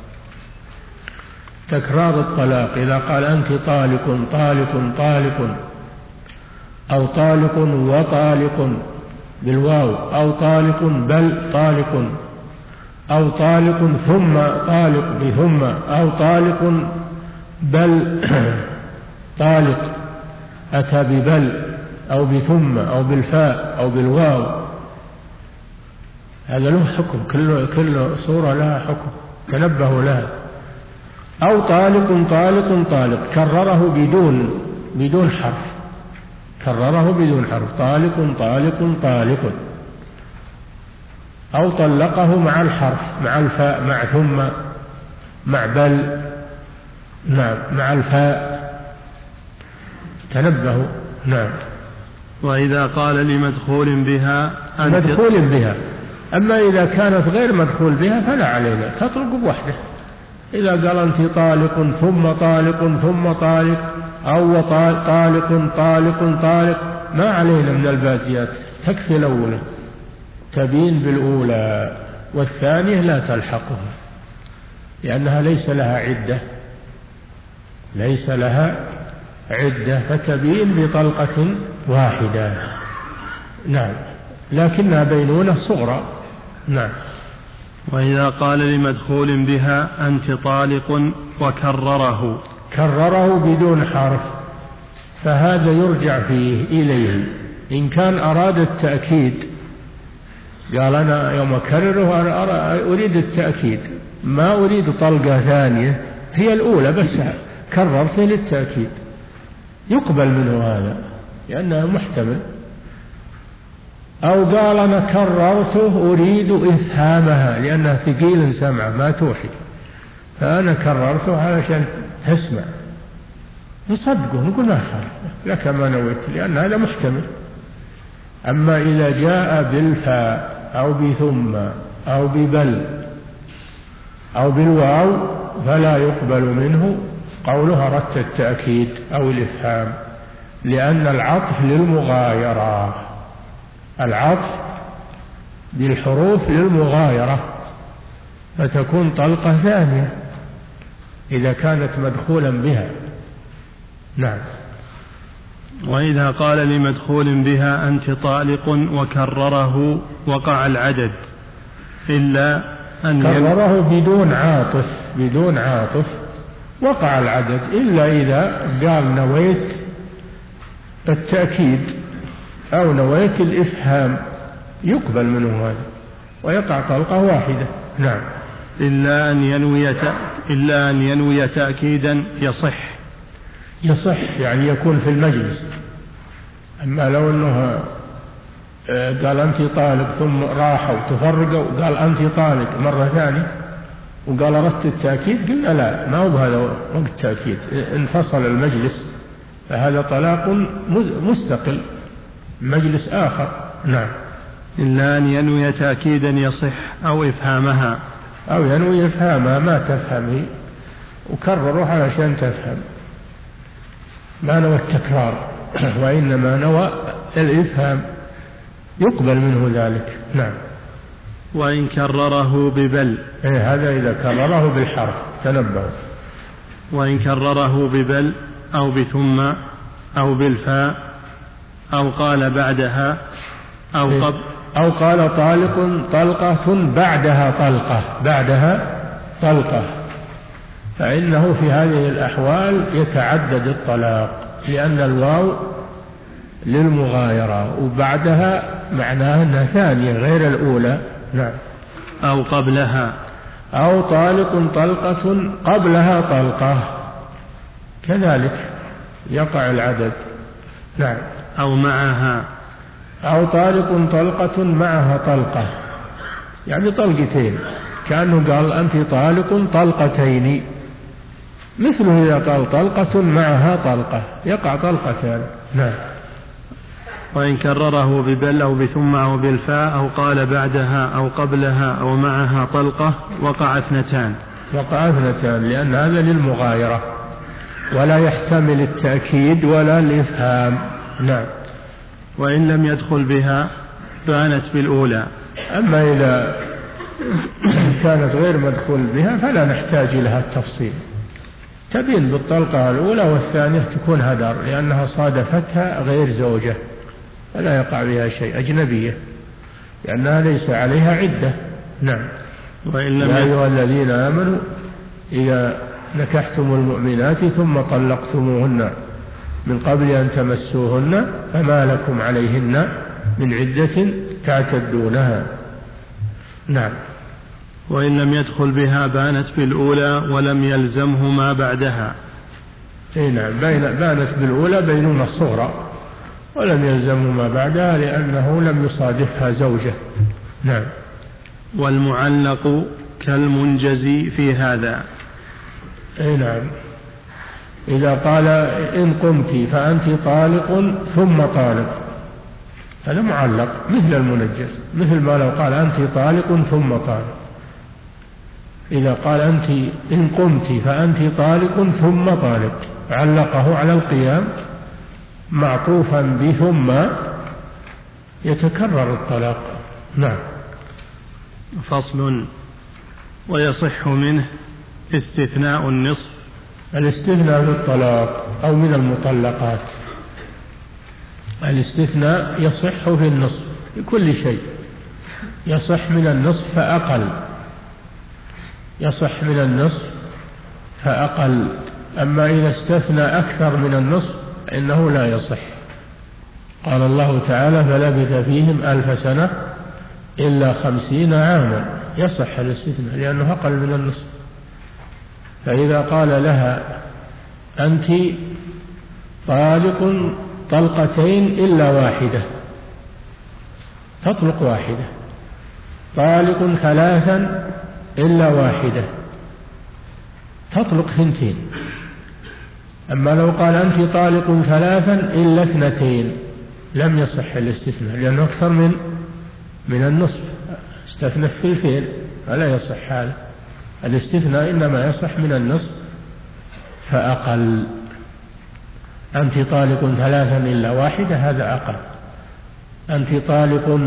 تكرار الطلاق إذا قال أنت طالق طالق طالق، أو طالق وطالق بالواو، أو طالق بل طالق، أو طالق ثم طالق بثم، أو طالق بل طالق أتى ببل أو بثم أو بالفاء أو بالواو، هذا له حكم، كل كل صورة لها حكم، تنبهوا لها. أو طالق طالق طالق كرره بدون بدون حرف، كرره بدون حرف، طالق طالق طالق. أو طلقه مع الحرف، مع الفاء، مع ثم، مع بل، نعم، مع الفاء، تنبهوا. نعم. وإذا قال لمدخول بها أنت مدخول بها. أما إذا كانت غير مدخول بها فلا علينا، تطلق بوحده. إذا قال أنت طالق ثم طالق ثم طالق، أو طالق طالق طالق، ما علينا من الباجيات، تكفي الأولى، تبين بالأولى، والثانية لا تلحقها لأنها ليس لها عدة، ليس لها عدة، فتبين بطلقة واحدة. نعم، لكنها بينونة صغرى. نعم. وإذا قال لمدخول بها أنت طالق وكرره، كرره بدون حرف، فهذا يرجع فيه إليه. إن كان أراد التأكيد، قال أنا يوم أكرره أنا أريد التأكيد، ما أريد طلقة ثانية، هي الأولى بس كررت للتأكيد، يقبل منه هذا لأنه محتمل. أو قال أنا كررته أريد إفهامها لأنها ثقيل سمعه ما توحي، فأنا كررته علشان تسمع، نصدقه نقول ما خالف لك ما نويت، لأن هذا محتمل. أما إذا جاء بالفاء أو بثم أو ببل أو بالواو فلا يقبل منه قوله أردت التأكيد أو الإفهام، لأن العطف للمغايرة، العطف بالحروف للمغايرة، فتكون طلقة ثانية إذا كانت مدخولا بها. نعم. وإذا قال لمدخول بها أنت طالق وكرره وقع العدد، إلا أن كرره بدون عاطف، بدون عاطف وقع العدد، إلا إذا قال نويت التأكيد أو نويت الإفهام، يقبل منه هذا ويقع طلقة واحدة. نعم. إلا أن ينوي إلا أن ينوي تأكيدا يصح، يصح يعني يكون في المجلس. أما لو أنه قال أنت طالق ثم راحوا تفرقوا وقال أنت طالق مرة ثانية وقال أردت التأكيد، قلنا لا، ما هو بهذا وقت التأكيد، انفصل المجلس، فهذا طلاق مستقل مجلس آخر. نعم. إلا أن ينوي تأكيدا يصح أو إفهامها، أو ينوي إفهامها ما تفهمي وكرره علشان تفهم، ما نوى التكرار وإنما نوى الإفهام، يقبل منه ذلك. نعم. وإن كرره ببل، إيه هذا إذا كرره بالحرف تنبهوا. وإن كرره ببل أو بثم أو بالفاء أو قال بعدها أو إيه؟ قبل أو قال طالق طلقة بعدها طلقة بعدها طلقة، فإنه في هذه الأحوال يتعدد الطلاق، لأن الواو للمغايرة وبعدها معناها أنها ثانية غير الأولى. نعم. أو قبلها، أو طالق طلقة قبلها طلقة، كذلك يقع العدد. نعم. أو معها، أو طالق طلقة معها طلقة، يعني طلقتين، كأنه قال أنت طالق طلقتين، مثله إذا قال طلقة معها طلقة يقع طلقتان. نعم. وإن كرره ببل أو بثم أو بالفاء أو قال بعدها أو قبلها أو معها طلقة وقع اثنتان. وقع اثنتان لأن هذا للمغايرة ولا يحتمل التأكيد ولا الإفهام. نعم. وإن لم يدخل بها بانت بالأولى. أما إذا كانت غير مدخول بها فلا نحتاج لها التفصيل، تبين بالطلقة الأولى والثانية تكون هدر، لأنها صادفتها غير زوجة فلا يقع بها شيء، أجنبية، لأنها ليس عليها عدة. نعم. وإن لم يا أيها الذين آمنوا إذا نكحتم المؤمنات ثم طلقتموهن من قبل أن تمسوهن فما لكم عليهن من عدة تعتدونها. نعم. وإن لم يدخل بها بانت بالأولى ولم يلزمه ما بعدها. اي نعم، بانت بالأولى بينونة الصغرى ولم يلزمه ما بعدها لأنه لم يصادفها زوجة. نعم. والمعلق كالمنجزي في هذا. اي نعم، إذا قال إن قمت فأنت طالق ثم طالق، هذا معلق مثل المنجز، مثل ما لو قال أنت طالق ثم طالق. إذا قال أنت إن قمت فأنت طالق ثم طالق علقه على القيام معطوفا بثم يتكرر الطلاق. نعم. فصل. ويصح منه استثناء النصف. الاستثناء في الطلاق أو من المطلقات، الاستثناء يصح في النصف في كل شيء، يصح من النصف فأقل، يصح من النصف فأقل. أما إذا استثنى أكثر من النصف إنه لا يصح. قال الله تعالى فلبث فيهم ألف سنة إلا خمسين عاما، يصح الاستثناء لأنه أقل من النصف. فإذا قال لها أنت طالق طلقتين إلا واحدة، تطلق واحدة، طالق ثلاثا إلا واحدة، تطلق ثنتين. أما لو قال أنت طالق ثلاثا إلا اثنتين لم يصح الاستثناء لأنه أكثر من من النصف، استثنى الثلثين، فلا يصح هذا. الاستثناء إنما يصح من النصف فأقل. أنت طالق ثلاثا إلا واحدة هذا أقل. أنت طالق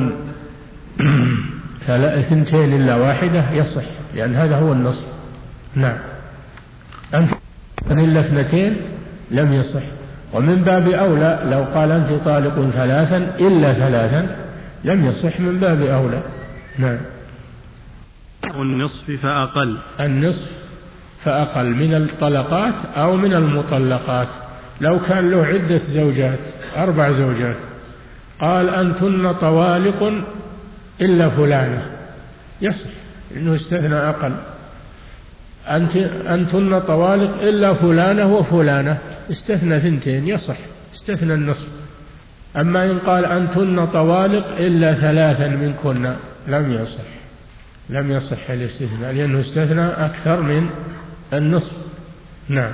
ثنتين إلا واحدة يصح لأن هذا هو النصف. نعم. أنت إلا اثنتين لم يصح. ومن باب أولى لو قال أنت طالق ثلاثا إلا ثلاثا لم يصح من باب أولى. نعم. النصف فأقل. النصف فأقل من الطلقات أو من المطلقات. لو كان له عدة زوجات أربع زوجات قال أنتن طوالق إلا فلانة يصح إنه استثنى أقل. أنت أنتن طوالق إلا فلانة وفلانة استثنى ثنتين يصح، استثنى النصف. أما إن قال أنتن طوالق إلا ثلاثا منكن لم يصح لم يصح الاستثناء، لأنه استثناء أكثر من النصف. نعم.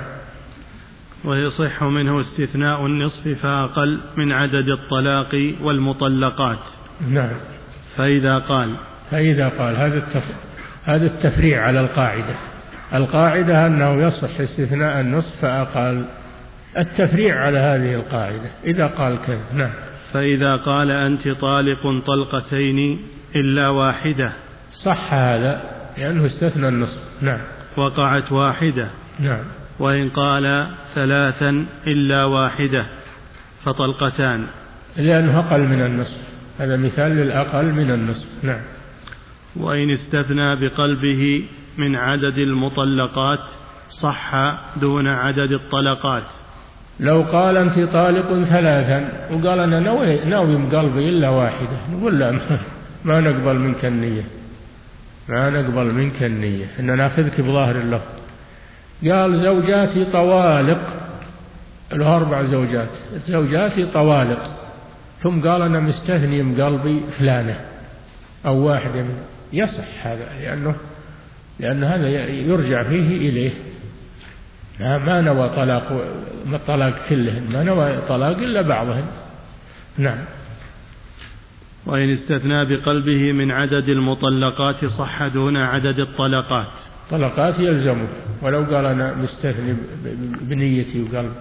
ويصح منه استثناء النصف فأقل من عدد الطلاق والمطلقات. نعم. فإذا قال فإذا قال هذا التف... هذا التفريع على القاعدة. القاعدة أنه يصح استثناء النصف فأقل، التفريع على هذه القاعدة إذا قال كذا. نعم. فإذا قال أنت طالق طلقتين إلا واحدة صح هذا لأنه استثنى النصف. نعم. وقعت واحدة. نعم. وإن قال ثلاثا إلا واحدة فطلقتان، لأنه أقل من النصف، هذا مثال للأقل من النصف. نعم. وإن استثنى بقلبه من عدد المطلقات صح دون عدد الطلقات. لو قال أنت طالق ثلاثا وقال أنا ناوي ناوي بقلبي إلا واحدة، نقول لا ما نقبل منك النية، ما نقبل منك النية، إن ناخذك بظاهر اللفظ. قال زوجاتي طوالق، له أربع زوجات، زوجاتي طوالق، ثم قال أنا مستثني بقلبي فلانة أو واحدة من، يصح هذا لأنه لأن هذا يرجع فيه إليه، ما نوى طلاق الطلاق كلهن، ما نوى طلاق إلا بعضهن. نعم. وإن استثنى بقلبه من عدد المطلقات صح دون عدد الطلقات. طلقات يلزمه ولو قال أنا مستثني بنيتي وقلب،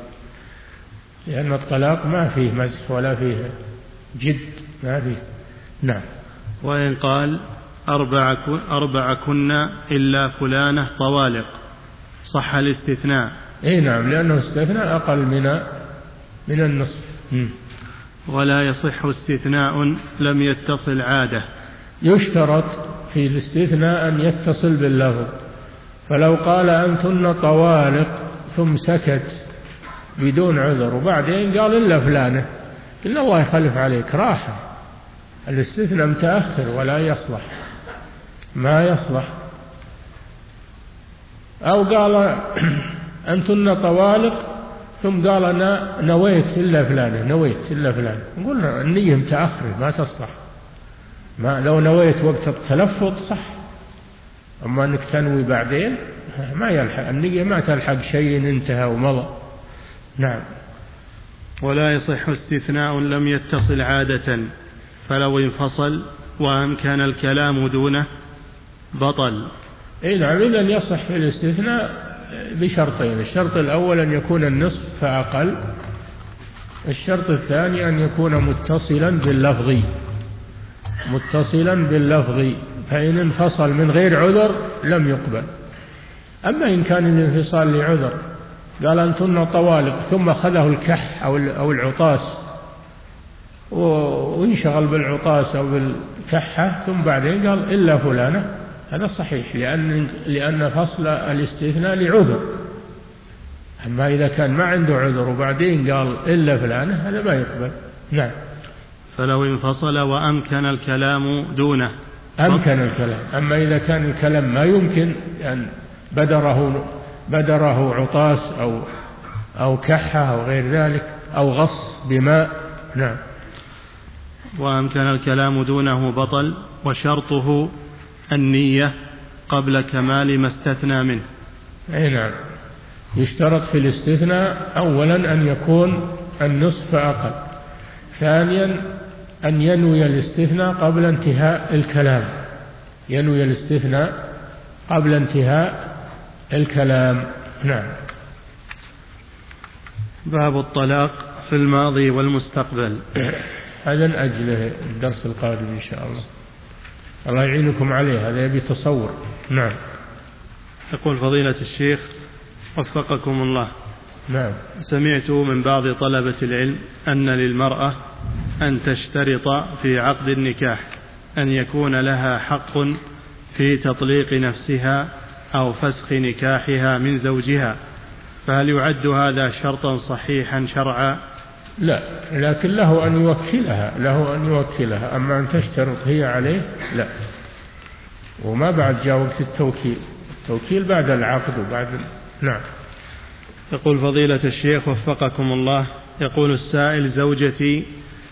لأن الطلاق ما فيه مزح ولا فيه جد، ما فيه. نعم. وإن قال أربع, أربع كنا إلا فلانة طوالق صح الاستثناء. اي نعم، لأنه استثناء أقل من من النصف. م. ولا يصح استثناء لم يتصل عادة. يشترط في الاستثناء أن يتصل باللفظ، فلو قال أنتن طوالق ثم سكت بدون عذر وبعدين قال إلا فلانة، إن الله يخلف عليك راحة، الاستثناء متأخر ولا يصلح، ما يصلح. أو قال أنتن طوالق ثم قال أنا نويت إلا فلانة، نويت إلا فلانة، نقول النية متأخرة ما تصلح. ما لو نويت وقت التلفظ صح، أما أنك تنوي بعدين ما يلحق، النية ما تلحق شيء انتهى ومضى. نعم. ولا يصح استثناء لم يتصل عادة، فلو انفصل وأمكن الكلام دونه بطل. إيه نعم. إذن يصح في الاستثناء بشرطين، الشرط الأول أن يكون النصف فأقل، الشرط الثاني أن يكون متصلا باللفظ، متصلا باللفظ، فإن انفصل من غير عذر لم يقبل. أما إن كان الانفصال لعذر، قال أنتن طوالق ثم أخذه الكح أو العطاس وانشغل بالعطاس أو بالكحة ثم بعدين قال إلا فلانة، هذا صحيح، لأن لأن فصل الاستثناء لعذر. أما إذا كان ما عنده عذر وبعدين قال إلا فلانة هذا ما يقبل. نعم. فلو انفصل وأمكن الكلام دونه أمكن الكلام. أما إذا كان الكلام ما يمكن، أن بدره بدره عطاس أو أو كحة أو غير ذلك أو غص بماء. نعم. وأمكن الكلام دونه بطل، وشرطه النية قبل كمال ما استثنى منه. أي نعم. يشترط في الاستثناء أولا أن يكون النصف أقل، ثانيا أن ينوي الاستثناء قبل انتهاء الكلام، ينوي الاستثناء قبل انتهاء الكلام. نعم. باب الطلاق في الماضي والمستقبل. هذا نأجله الدرس القادم إن شاء الله، الله يعينكم عليه، هذا يبي تصور. نعم. يقول فضيلة الشيخ وفقكم الله. نعم. سمعت من بعض طلبة العلم أن للمرأة أن تشترط في عقد النكاح أن يكون لها حق في تطليق نفسها أو فسخ نكاحها من زوجها، فهل يعد هذا شرطا صحيحا شرعا؟ لا، لكن له أن يوكلها، له أن يوكلها، أما أن تشترط هي عليه لا. وما بعد جاء وقت التوكيل، التوكيل بعد العقد وبعد. نعم. يقول فضيلة الشيخ وفقكم الله، يقول السائل زوجتي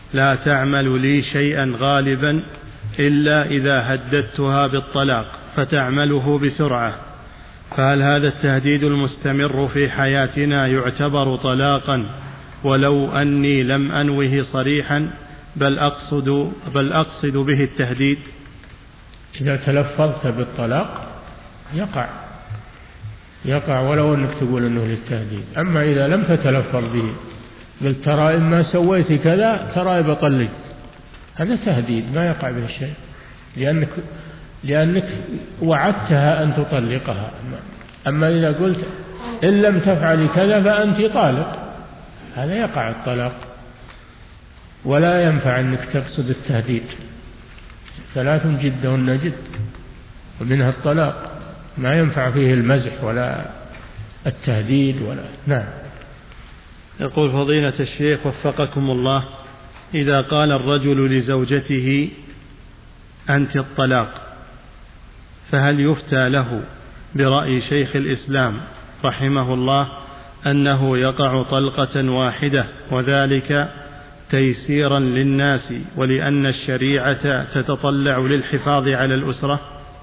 لا تعمل لي شيئا غالبا إلا إذا هددتها بالطلاق فتعمله بسرعة، فهل هذا التهديد المستمر في حياتنا يعتبر طلاقا ولو أني لم أنوه صريحا بل أقصد, بل أقصد به التهديد؟ إذا تلفظت بالطلاق يقع يقع ولو أنك تقول أنه للتهديد. أما إذا لم تتلفظ به قلت ترى إما سويت كذا ترى بطلق، هذا تهديد ما يقع به شيء، لأنك, لأنك وعدتها أن تطلقها. أما إذا قلت إن لم تفعلي كذا فأنت طالق، هذا يقع الطلاق، ولا ينفع أنك تقصد التهديد. ثلاث جدهن جد ومنها الطلاق، ما ينفع فيه المزح ولا التهديد ولا. نعم. يقول فضيلة الشيخ وفقكم الله: إذا قال الرجل لزوجته أنت الطلاق، فهل يفتى له برأي شيخ الإسلام رحمه الله أنه يقع طلقة واحدة، وذلك تيسيرا للناس ولأن الشريعة تتطلع للحفاظ على الأسرة؟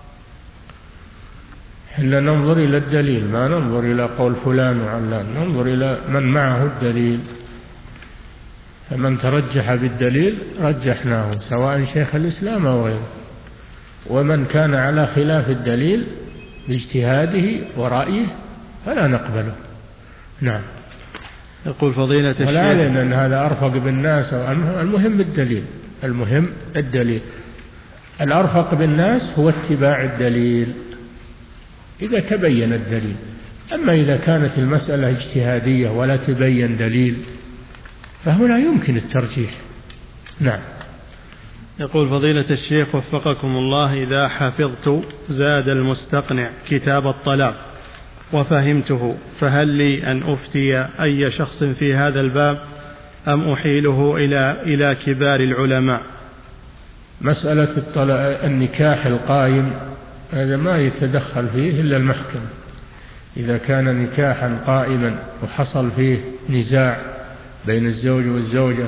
إلا ننظر إلى الدليل، ما ننظر إلى قول فلان وعلان، ننظر إلى من معه الدليل، فمن ترجح بالدليل رجحناه سواء شيخ الإسلام أو غيره، ومن كان على خلاف الدليل باجتهاده ورأيه فلا نقبله. نعم. يقول فضيلة الشيخ: ولا علينا أن هذا أرفق بالناس، المهم الدليل، المهم الدليل. الأرفق بالناس هو اتباع الدليل إذا تبين الدليل. أما إذا كانت المسألة اجتهادية ولا تبين دليل فهو لا يمكن الترجيح. نعم. يقول فضيلة الشيخ وفقكم الله: إذا حفظت زاد المستقنع كتاب الطلاق وفهمته، فهل لي أن أفتي أي شخص في هذا الباب أم أحيله إلى إلى كبار العلماء؟ مسألة النكاح القائم هذا ما يتدخل فيه إلا المحكمة. إذا كان نكاحا قائما وحصل فيه نزاع بين الزوج والزوجة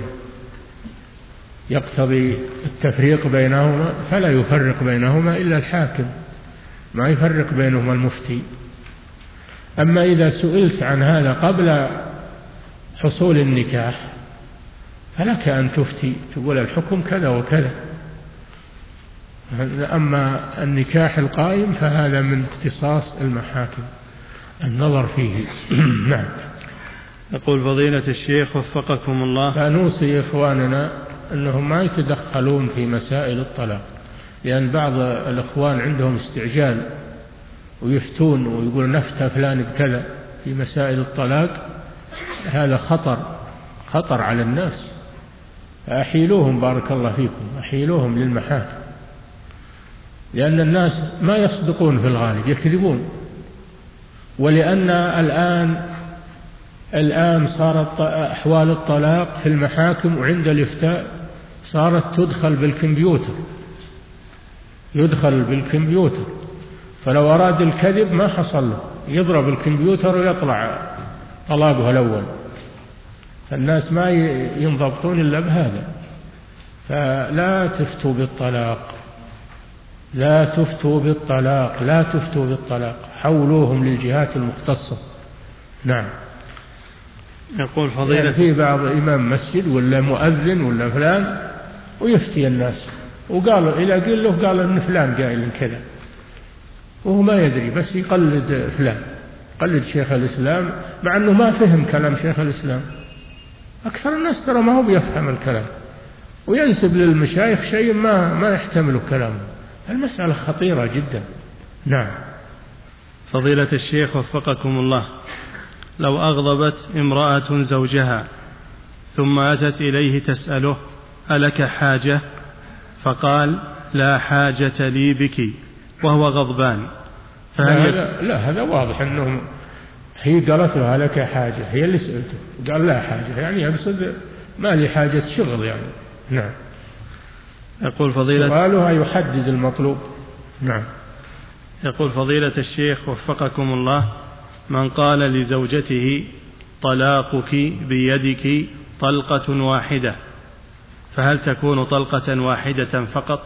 يقتضي التفريق بينهما فلا يفرق بينهما إلا الحاكم، ما يفرق بينهما المفتي. أما إذا سئلت عن هذا قبل حصول النكاح فلك أن تفتي، تقول الحكم كذا وكذا. أما النكاح القائم فهذا من اختصاص المحاكم النظر فيه. نعم. يقول فضيلة الشيخ وفقكم الله: فنوصي إخواننا أنهم ما يتدخلون في مسائل الطلاق، لأن بعض الإخوان عندهم استعجال ويفتون ويقول نفتى فلان بكذا في مسائل الطلاق، هذا خطر خطر على الناس. أحيلوهم بارك الله فيكم، أحيلوهم للمحاكم، لأن الناس ما يصدقون في الغالب، يكذبون. ولأن الآن الآن صارت أحوال الطلاق في المحاكم وعند الإفتاء صارت تدخل بالكمبيوتر، يدخل بالكمبيوتر، فلو أراد الكذب ما حصل له، يضرب الكمبيوتر ويطلع طلاقه الأول. فالناس ما ينضبطون إلا بهذا. فلا تفتوا بالطلاق، لا تفتوا بالطلاق، لا تفتوا بالطلاق، حولوهم للجهات المختصة. نعم. يقول فضيلة يعني في بعض إمام مسجد ولا مؤذن ولا فلان ويفتي الناس، وقال إذا قيل له قال إن فلان قائل كذا، وهو ما يدري، بس يقلد فلان، يقلد شيخ الإسلام، مع أنه ما فهم كلام شيخ الإسلام. أكثر الناس ترى ما هو بيفهم الكلام، وينسب للمشايخ شيء ما ما يحتمله كلامه. المسألة خطيرة جدا. نعم. فضيلة الشيخ وفقكم الله: لو أغضبت امرأة زوجها ثم أتت إليه تسأله ألك حاجة، فقال لا حاجة لي بك وهو غضبان، فهل لا, لا هذا واضح أنه هي قالت له ألك حاجة، هي اللي سألته قال لا حاجة، يعني يقصد ما لي حاجة شغل يعني. نعم. يقول فضيلة سؤالها يحدد المطلوب. نعم. يقول فضيلة الشيخ وفقكم الله: من قال لزوجته طلاقك بيدك طلقة واحدة، فهل تكون طلقة واحدة فقط؟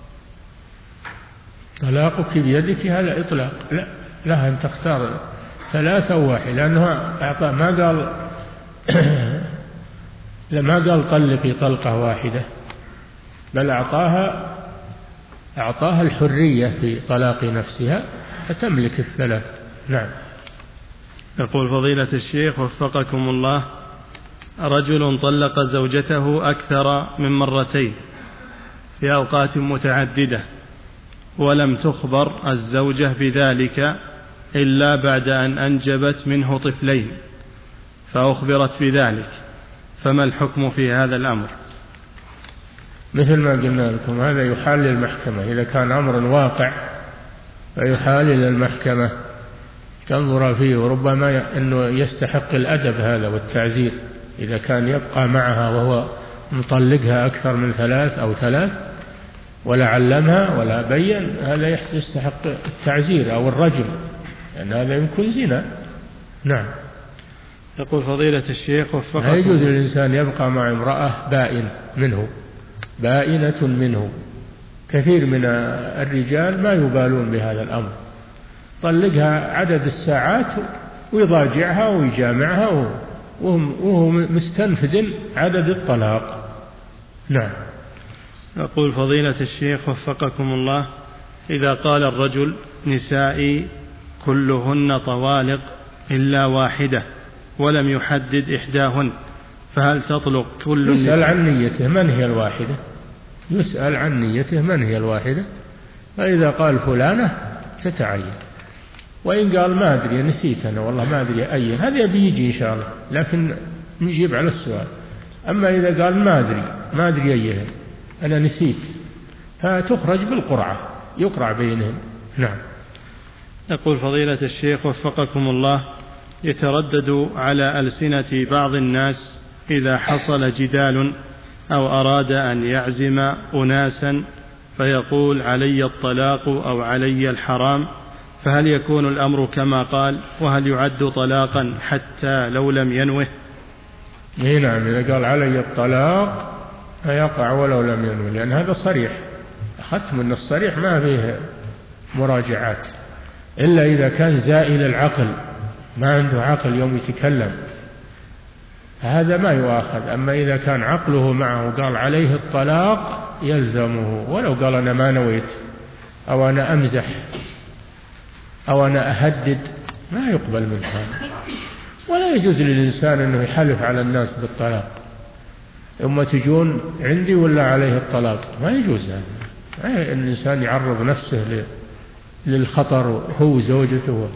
طلاقك بيدك هذا إطلاق، لا لها أن تختار ثلاثة أو واحد، لأنه أعطى ما قال لما قال طلقي طلقة واحدة، بل أعطاها أعطاها الحرية في طلاق نفسها فتملك الثلاث. نعم. يقول فضيلة الشيخ وفقكم الله: رجل طلق زوجته أكثر من مرتين في أوقات متعددة، ولم تخبر الزوجة بذلك إلا بعد أن أنجبت منه طفلين، فأخبرت بذلك، فما الحكم في هذا الأمر؟ مثل ما قلنا لكم، هذا يحال للمحكمة إذا كان أمر واقع، فيحال إلى المحكمة تنظر فيه، وربما أنه يستحق الأدب هذا والتعزير إذا كان يبقى معها وهو مطلقها أكثر من ثلاث أو ثلاث ولا علمها ولا بين، هذا يستحق التعزير أو الرجم، لأن هذا يمكن زنا. نعم. يقول فضيلة الشيخ وفقكم: لا يجوز للإنسان يبقى مع امرأة بائن منه بائنة منه. كثير من الرجال ما يبالون بهذا الأمر، طلقها عدد الساعات ويضاجعها ويجامعها وهو مستنفد عدد الطلاق. نعم. يقول فضيلة الشيخ وفقكم الله: إذا قال الرجل نسائي كلهن طوالق إلا واحدة ولم يحدد إحداهن، فهل تطلق كل النساء؟ يسأل عن نيته من هي الواحدة، يسأل عن نيته من هي الواحدة، فإذا قال فلانة تتعين، وإن قال ما أدري نسيت أنا والله ما أدري أي، هذا بيجي إن شاء الله، لكن نجيب على السؤال. أما إذا قال ما أدري ما أدري أيها أنا نسيت، فتخرج بالقرعة، يقرع بينهم. نعم. يقول فضيلة الشيخ وفقكم الله: يتردد على ألسنة بعض الناس إذا حصل جدال أو أراد أن يعزم أناسا فيقول علي الطلاق أو علي الحرام، فهل يكون الأمر كما قال؟ وهل يعد طلاقا حتى لو لم ينوه؟ نعم، إذا قال علي الطلاق فيقع ولو لم ينوه، لأن هذا صريح، أخذت من الصريح ما فيه مراجعات، إلا إذا كان زائل العقل ما عنده عقل يوم يتكلم، هذا ما يؤاخذ. أما إذا كان عقله معه قال عليه الطلاق يلزمه، ولو قال أنا ما نويت أو أنا أمزح أو أنا أهدد، ما يقبل من هذا. ولا يجوز للإنسان أنه يحلف على الناس بالطلاق، ثم تجون عندي ولا عليه الطلاق، ما يجوز هذا. الإنسان يعرض نفسه للخطر هو زوجته،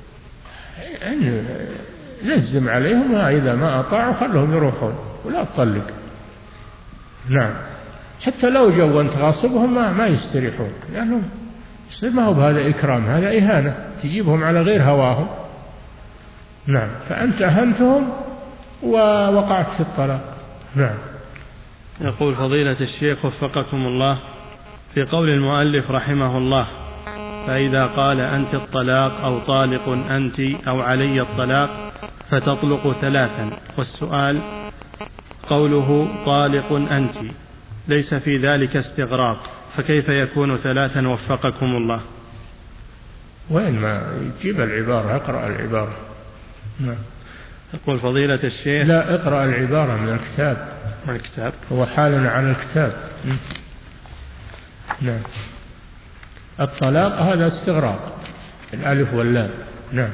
يعني لزم عليهم، إذا ما أطاعوا خلهم يروحون ولا تطلق. نعم. حتى لو جو أنت غاصبهم ما, ما يستريحون، لأنهم يصير ما هو بهذا إكرام، هذا إهانة، تجيبهم على غير هواهم. نعم. فأنت أهنتهم ووقعت في الطلاق. نعم. يقول فضيلة الشيخ وفقكم الله: في قول المؤلف رحمه الله: فإذا قال أنت الطلاق أو طالق أنت أو علي الطلاق فتطلق ثلاثا، والسؤال قوله طالق أنت ليس في ذلك استغراق، فكيف يكون ثلاثا وفقكم الله؟ وين ما يجيب العبارة، اقرأ العبارة. نعم. يقول فضيلة الشيخ: لا، اقرأ العبارة من الكتاب. من الكتاب هو حالنا على الكتاب. نعم. الطلاق هذا استغراق، الألف واللام. نعم.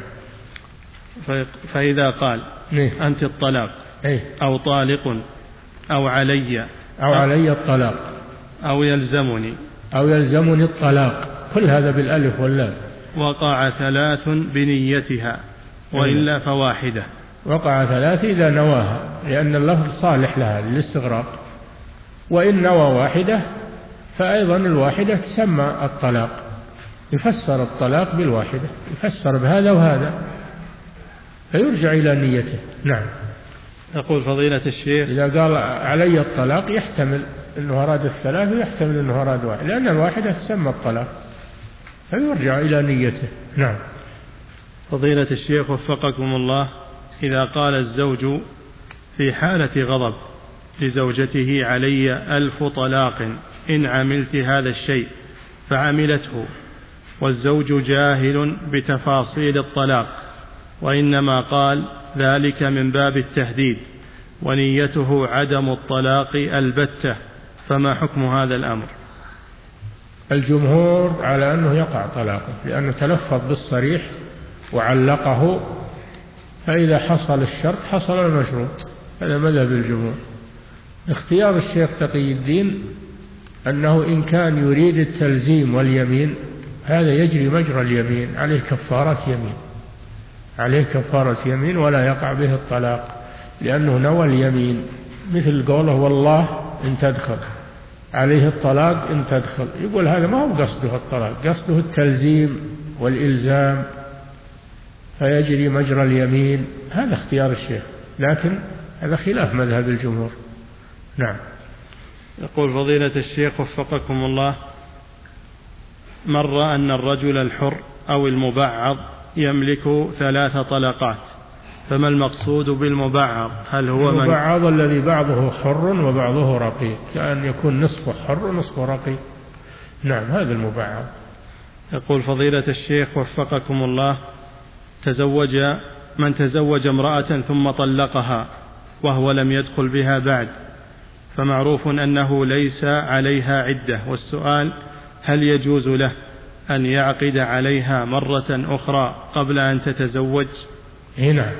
فإذا قال نعم. أنت الطلاق أي. أو طالق أو علي أو علي الطلاق أو يلزمني أو يلزمني الطلاق، كل هذا بالألف واللام. وقع ثلاث بنيتها وإلا فواحدة. وقع ثلاث إذا نواها، لأن اللفظ صالح لها للاستغراق، وإن نوى واحدة فأيضا الواحدة تسمى الطلاق، يفسر الطلاق بالواحدة، يفسر بهذا وهذا، فيرجع إلى نيته. نعم. يقول فضيلة الشيخ: إذا قال علي الطلاق يحتمل أنه أراد الثلاث ويحتمل أنه أراد واحد، لأن الواحدة تسمى الطلاق، فيرجع إلى نيته. نعم. فضيلة الشيخ وفقكم الله: إذا قال الزوج في حالة غضب لزوجته علي ألف طلاق إن عملت هذا الشيء، فعملته، والزوج جاهل بتفاصيل الطلاق، وإنما قال ذلك من باب التهديد، ونيته عدم الطلاق البتة، فما حكم هذا الأمر؟ الجمهور على أنه يقع طلاقه، لأنه تلفظ بالصريح وعلقه، فإذا حصل الشرط حصل المشروط. هذا مذهب الجمهور. اختيار الشيخ تقي الدين أنه إن كان يريد التلزيم واليمين هذا يجري مجرى اليمين، عليه كفارة يمين، عليه كفارة يمين ولا يقع به الطلاق، لأنه نوى اليمين، مثل قوله والله إن تدخل، عليه الطلاق إن تدخل. يقول هذا ما هو قصده الطلاق، قصده التلزيم والإلزام، فيجري مجرى اليمين. هذا اختيار الشيخ، لكن هذا خلاف مذهب الجمهور. نعم. يقول فضيلة الشيخ وفقكم الله، مر أن الرجل الحر أو المبعض يملك ثلاث طلقات، فما المقصود بالمبعض؟ هل هو المبعض من الذي بعضه حر وبعضه رقيق، كأن يكون نصفه حر ونصفه رقيق. نعم، هذا المبعض. يقول فضيلة الشيخ وفقكم الله، تزوج من تزوج امرأة ثم طلقها وهو لم يدخل بها بعد، فمعروف أنه ليس عليها عدة، والسؤال هل يجوز له أن يعقد عليها مرة أخرى قبل أن تتزوج؟ هنا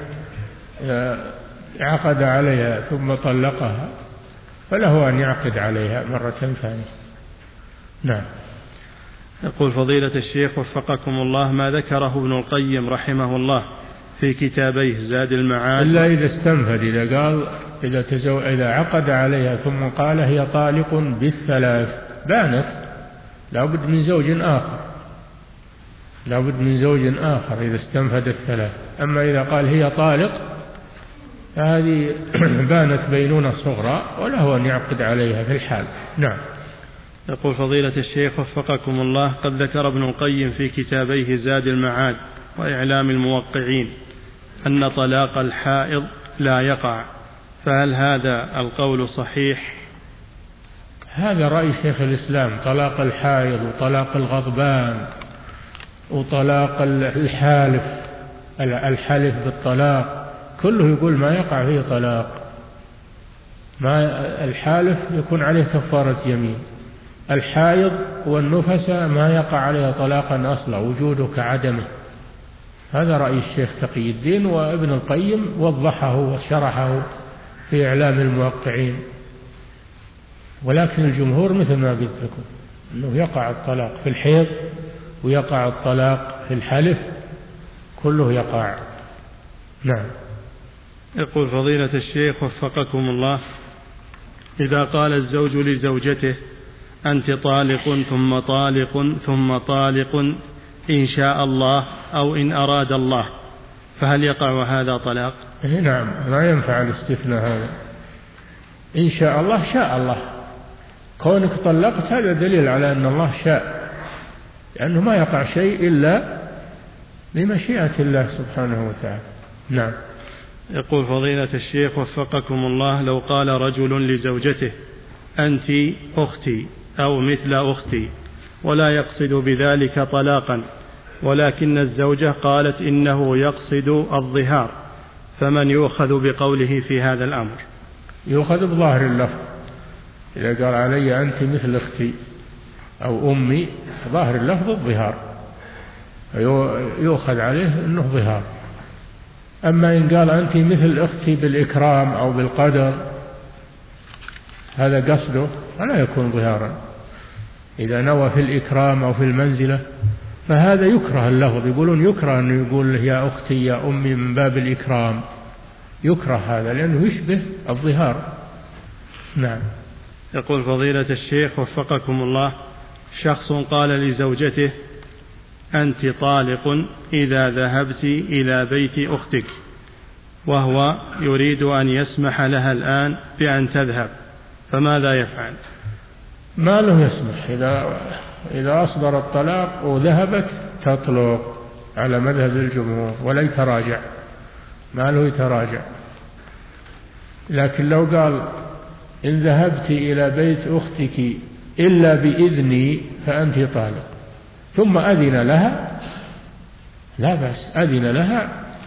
عقد عليها ثم طلقها فله أن يعقد عليها مرة ثانية. نعم. يقول فضيلة الشيخ وفقكم الله، ما ذكره ابن القيم رحمه الله في كتابيه زاد المعاد، إلا إذا استنفد، إذا قال إذا, تزو... إذا عقد عليها ثم قال هي طالق بالثلاث بانت، لابد من زوج آخر، لابد من زوج آخر إذا استنفد الثلاث. أما إذا قال هي طالق فهذه بانت بينونة صغرى وله أن يعقد عليها في الحال. نعم. يقول فضيلة الشيخ وفقكم الله، قد ذكر ابن القيم في كتابيه زاد المعاد وإعلام الموقعين أن طلاق الحائض لا يقع، فهل هذا القول صحيح؟ هذا رأي شيخ الإسلام، طلاق الحائض وطلاق الغضبان وطلاق الحالف، الحلف بالطلاق كله يقول ما يقع فيه طلاق. ما الحالف يكون عليه كفارة يمين، الحائض والنفساء ما يقع عليه طلاقا أصلا، وجوده كعدمه. هذا رأي الشيخ تقي الدين، وابن القيم وضحه وشرحه في إعلام الموقعين. ولكن الجمهور مثل ما قلت لكم أنه يقع الطلاق في الحيض ويقع الطلاق في الحلف، كله يقع. نعم. يقول فضيلة الشيخ وفقكم الله، إذا قال الزوج لزوجته أنت طالق ثم طالق ثم طالق إن شاء الله أو إن أراد الله، فهل يقع هذا طلاق؟ نعم، لا ينفع الاستثناء هذا. إن شاء الله شاء الله، كونك طلقت هذا دليل على أن الله شاء، لأنه ما يقع شيء إلا بمشيئة الله سبحانه وتعالى. نعم. يقول فضيلة الشيخ وفقكم الله، لو قال رجل لزوجته أنت أختي أو مثل أختي ولا يقصد بذلك طلاقا، ولكن الزوجة قالت إنه يقصد الظهار، فمن يؤخذ بقوله في هذا الأمر؟ يؤخذ بظاهر اللفظ. إذا قال علي أنت مثل أختي أو أمي، ظاهر اللفظ الظهار، يؤخذ عليه أنه ظهار. أما إن قال أنت مثل أختي بالإكرام أو بالقدر، هذا قصده فلا يكون ظهارا. إذا نوى في الإكرام أو في المنزلة فهذا يكره اللفظ، يقولون يكره أنه يقول يا أختي يا أمي من باب الإكرام، يكره هذا لأنه يشبه الظهار. نعم. يقول فضيلة الشيخ وفقكم الله، شخص قال لزوجته أنت طالق إذا ذهبت إلى بيت أختك، وهو يريد أن يسمح لها الآن بأن تذهب، فماذا يفعل؟ ما له يسمح. إذا إذا أصدر الطلاق وذهبت تطلق على مذهب الجمهور ولا يتراجع، ما له يتراجع. لكن لو قال إن ذهبت إلى بيت أختك إلا بإذني فأنت طالق، ثم أذن لها لا بأس، أذن لها،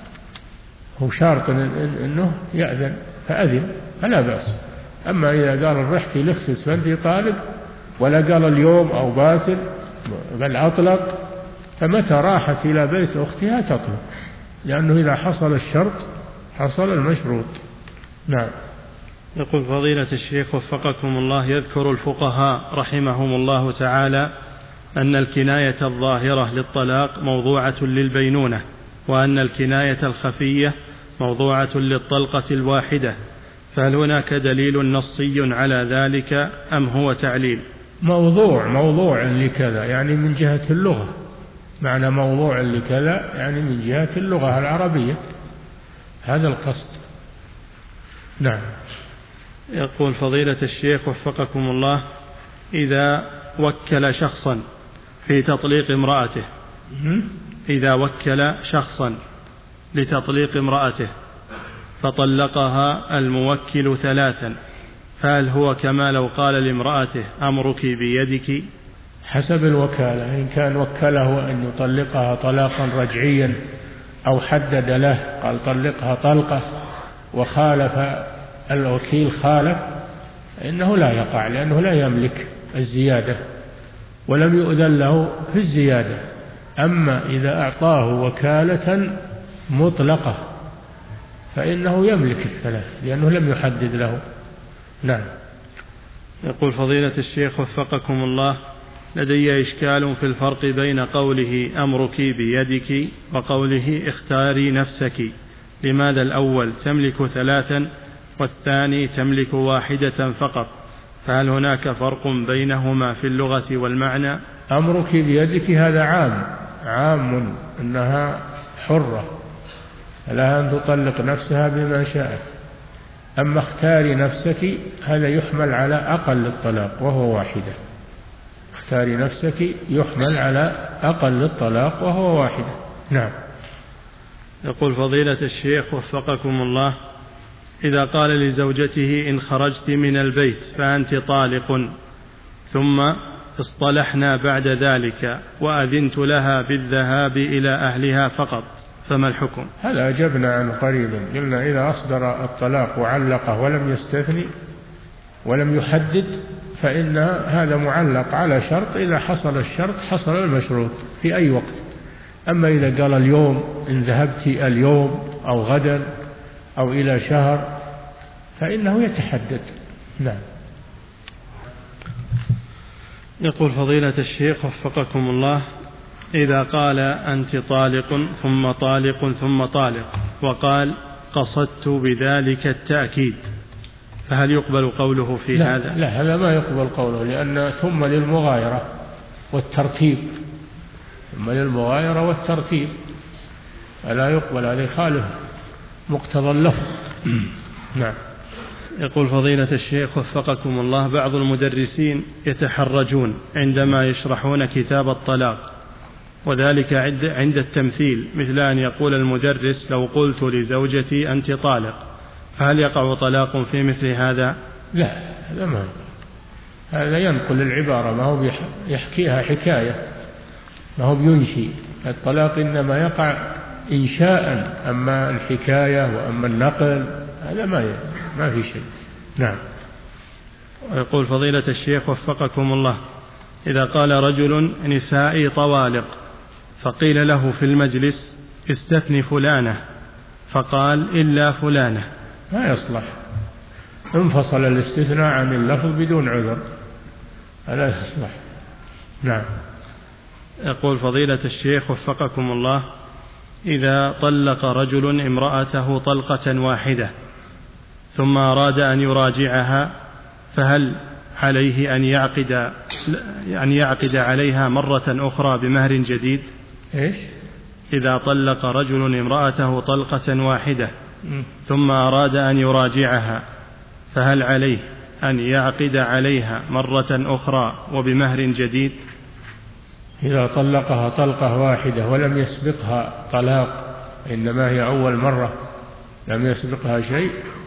هو شرط أنه يأذن فأذن فلا بأس. أما إذا قال رحتي لختس فأنت طالق، ولا قال اليوم أو باكر بل أطلق، فمتى راحت إلى بيت أختها تطلق، لأنه إذا حصل الشرط حصل المشروط. نعم. يقول فضيلة الشيخ وفقكم الله، يذكر الفقهاء رحمهم الله تعالى أن الكناية الظاهرة للطلاق موضوعة للبينونة، وأن الكناية الخفية موضوعة للطلقة الواحدة، فهل هناك دليل نصي على ذلك أم هو تعليل؟ موضوع موضوع لكذا يعني من جهة اللغة، معنى موضوع لكذا يعني من جهة اللغة العربية، هذا القصد. نعم. يقول فضيلة الشيخ وفقكم الله، إذا وكل شخصا في تطليق امرأته إذا وكل شخصا لتطليق امرأته فطلقها الموكل ثلاثا، فهل هو كما لو قال لامرأته أمرك بيدك؟ حسب الوكالة، إن كان وكله أن يطلقها طلاقا رجعيا أو حدد له قال طلقها طلقة وخالف الوكيل خالف، إنه لا يقع، لأنه لا يملك الزيادة ولم يؤذن له في الزيادة. أما إذا أعطاه وكالة مطلقة فإنه يملك الثلاث لأنه لم يحدد له. نعم. يقول فضيلة الشيخ وفقكم الله، لدي إشكال في الفرق بين قوله أمرك بيدك وقوله اختاري نفسك، لماذا الأول تملك ثلاثا والثاني تملك واحدة فقط؟ فهل هناك فرق بينهما في اللغة والمعنى؟ أمرك بيدك هذا عام عام أنها حرة لها أن تطلق نفسها بما شاءت. أما اختاري نفسك هذا يحمل على أقل الطلاق وهو واحدة، اختاري نفسك يحمل على أقل الطلاق وهو واحدة. نعم. يقول فضيلة الشيخ وفقكم الله، إذا قال لزوجته إن خرجت من البيت فأنت طالق، ثم اصطلحنا بعد ذلك وأذنت لها بالذهاب إلى أهلها فقط، فما الحكم؟ هذا أجبنا عنه قريبا، قلنا إذا أصدر الطلاق وعلقه ولم يستثني ولم يحدد فإن هذا معلق على شرط، إذا حصل الشرط حصل المشروط في أي وقت. أما إذا قال اليوم إن ذهبت اليوم أو غدا أو إلى شهر فإنه يتحدد. نعم. يقول فضيلة الشيخ وفقكم الله، إذا قال أنت طالق ثم طالق ثم طالق وقال قصدت بذلك التأكيد، فهل يقبل قوله في لا هذا؟ لا، هذا ما يقبل قوله، لأن ثم للمغايرة والترتيب، ثم للمغايرة والترتيب فلا يقبل، هذا يخالف مقتضى اللفظ. نعم. يقول فضيلة الشيخ وفقكم الله، بعض المدرسين يتحرجون عندما يشرحون كتاب الطلاق، وذلك عند التمثيل، مثل أن يقول المدرس لو قلت لزوجتي أنت طالق، فهل يقع طلاق في مثل هذا؟ لا، هذا ما هذا ينقل العبارة، ما هو يحكيها حكاية، ما هو بينشي. الطلاق إنما يقع إنشاء، أما الحكاية وأما النقل هذا ما ما في شيء. نعم. ويقول فضيلة الشيخ وفقكم الله، إذا قال رجل نسائي طوالق فقيل له في المجلس استثني فلانة فقال إلا فلانة، ما يصلح، انفصل الاستثناء عن اللفظ بدون عذر، لا يصلح. نعم. يقول فضيلة الشيخ وفقكم الله، إذا طلق رجل امرأته طلقة واحدة ثم أراد أن يراجعها، فهل عليه أن يعقد أن يعقد عليها مرة أخرى بمهر جديد؟ إيش؟ إذا طلق رجل امرأته طلقة واحدة ثم أراد أن يراجعها، فهل عليه أن يعقد عليها مرة أخرى وبمهر جديد؟ إذا طلقها طلقة واحدة ولم يسبقها طلاق، إنما هي أول مرة لم يسبقها شيء،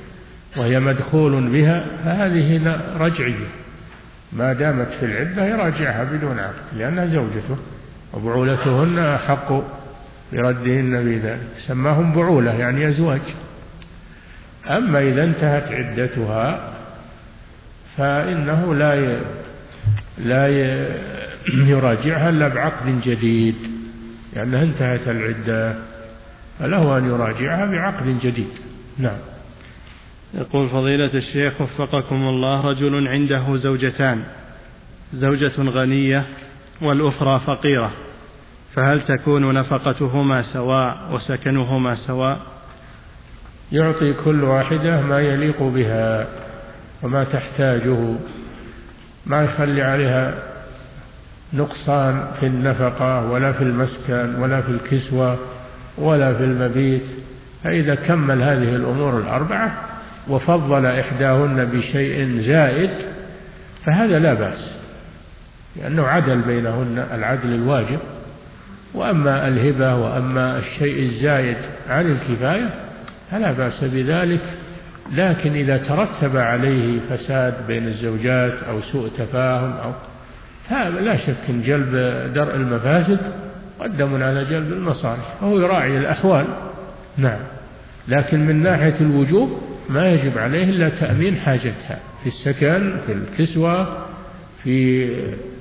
وهي مدخول بها فهذه رجعية، ما دامت في العدة يراجعها بدون عقد لأنها زوجته، وبعولتهن أحق بردهن في ذلك، سماهم بعولة يعني أزواج. أما إذا انتهت عدتها فإنه لا ي... لا ي... يراجعها إلا بعقد جديد، لأنها انتهت العدة، فله أن يراجعها بعقد جديد. نعم. يقول فضيلة الشيخ وفقكم الله: رجل عنده زوجتان، زوجة غنية والأخرى فقيرة، فهل تكون نفقتهما سواء وسكنهما سواء؟ يعطي كل واحدة ما يليق بها وما تحتاجه، ما يخلي عليها نقصان في النفقة ولا في المسكن ولا في الكسوة ولا في المبيت. فإذا كمل هذه الأمور الأربعة وفضل إحداهن بشيء زائد فهذا لا بأس، لأنه عدل بينهن العدل الواجب. وأما الهبة وأما الشيء الزائد عن الكفاية فلا بأس بذلك، لكن إذا ترتب عليه فساد بين الزوجات أو سوء تفاهم أو فلا شك أن جلب درء المفاسد قدم على جلب المصالح، وهو يراعي الأحوال. نعم. لكن من ناحية الوجوب ما يجب عليه إلا تأمين حاجتها في السكن، في الكسوة، في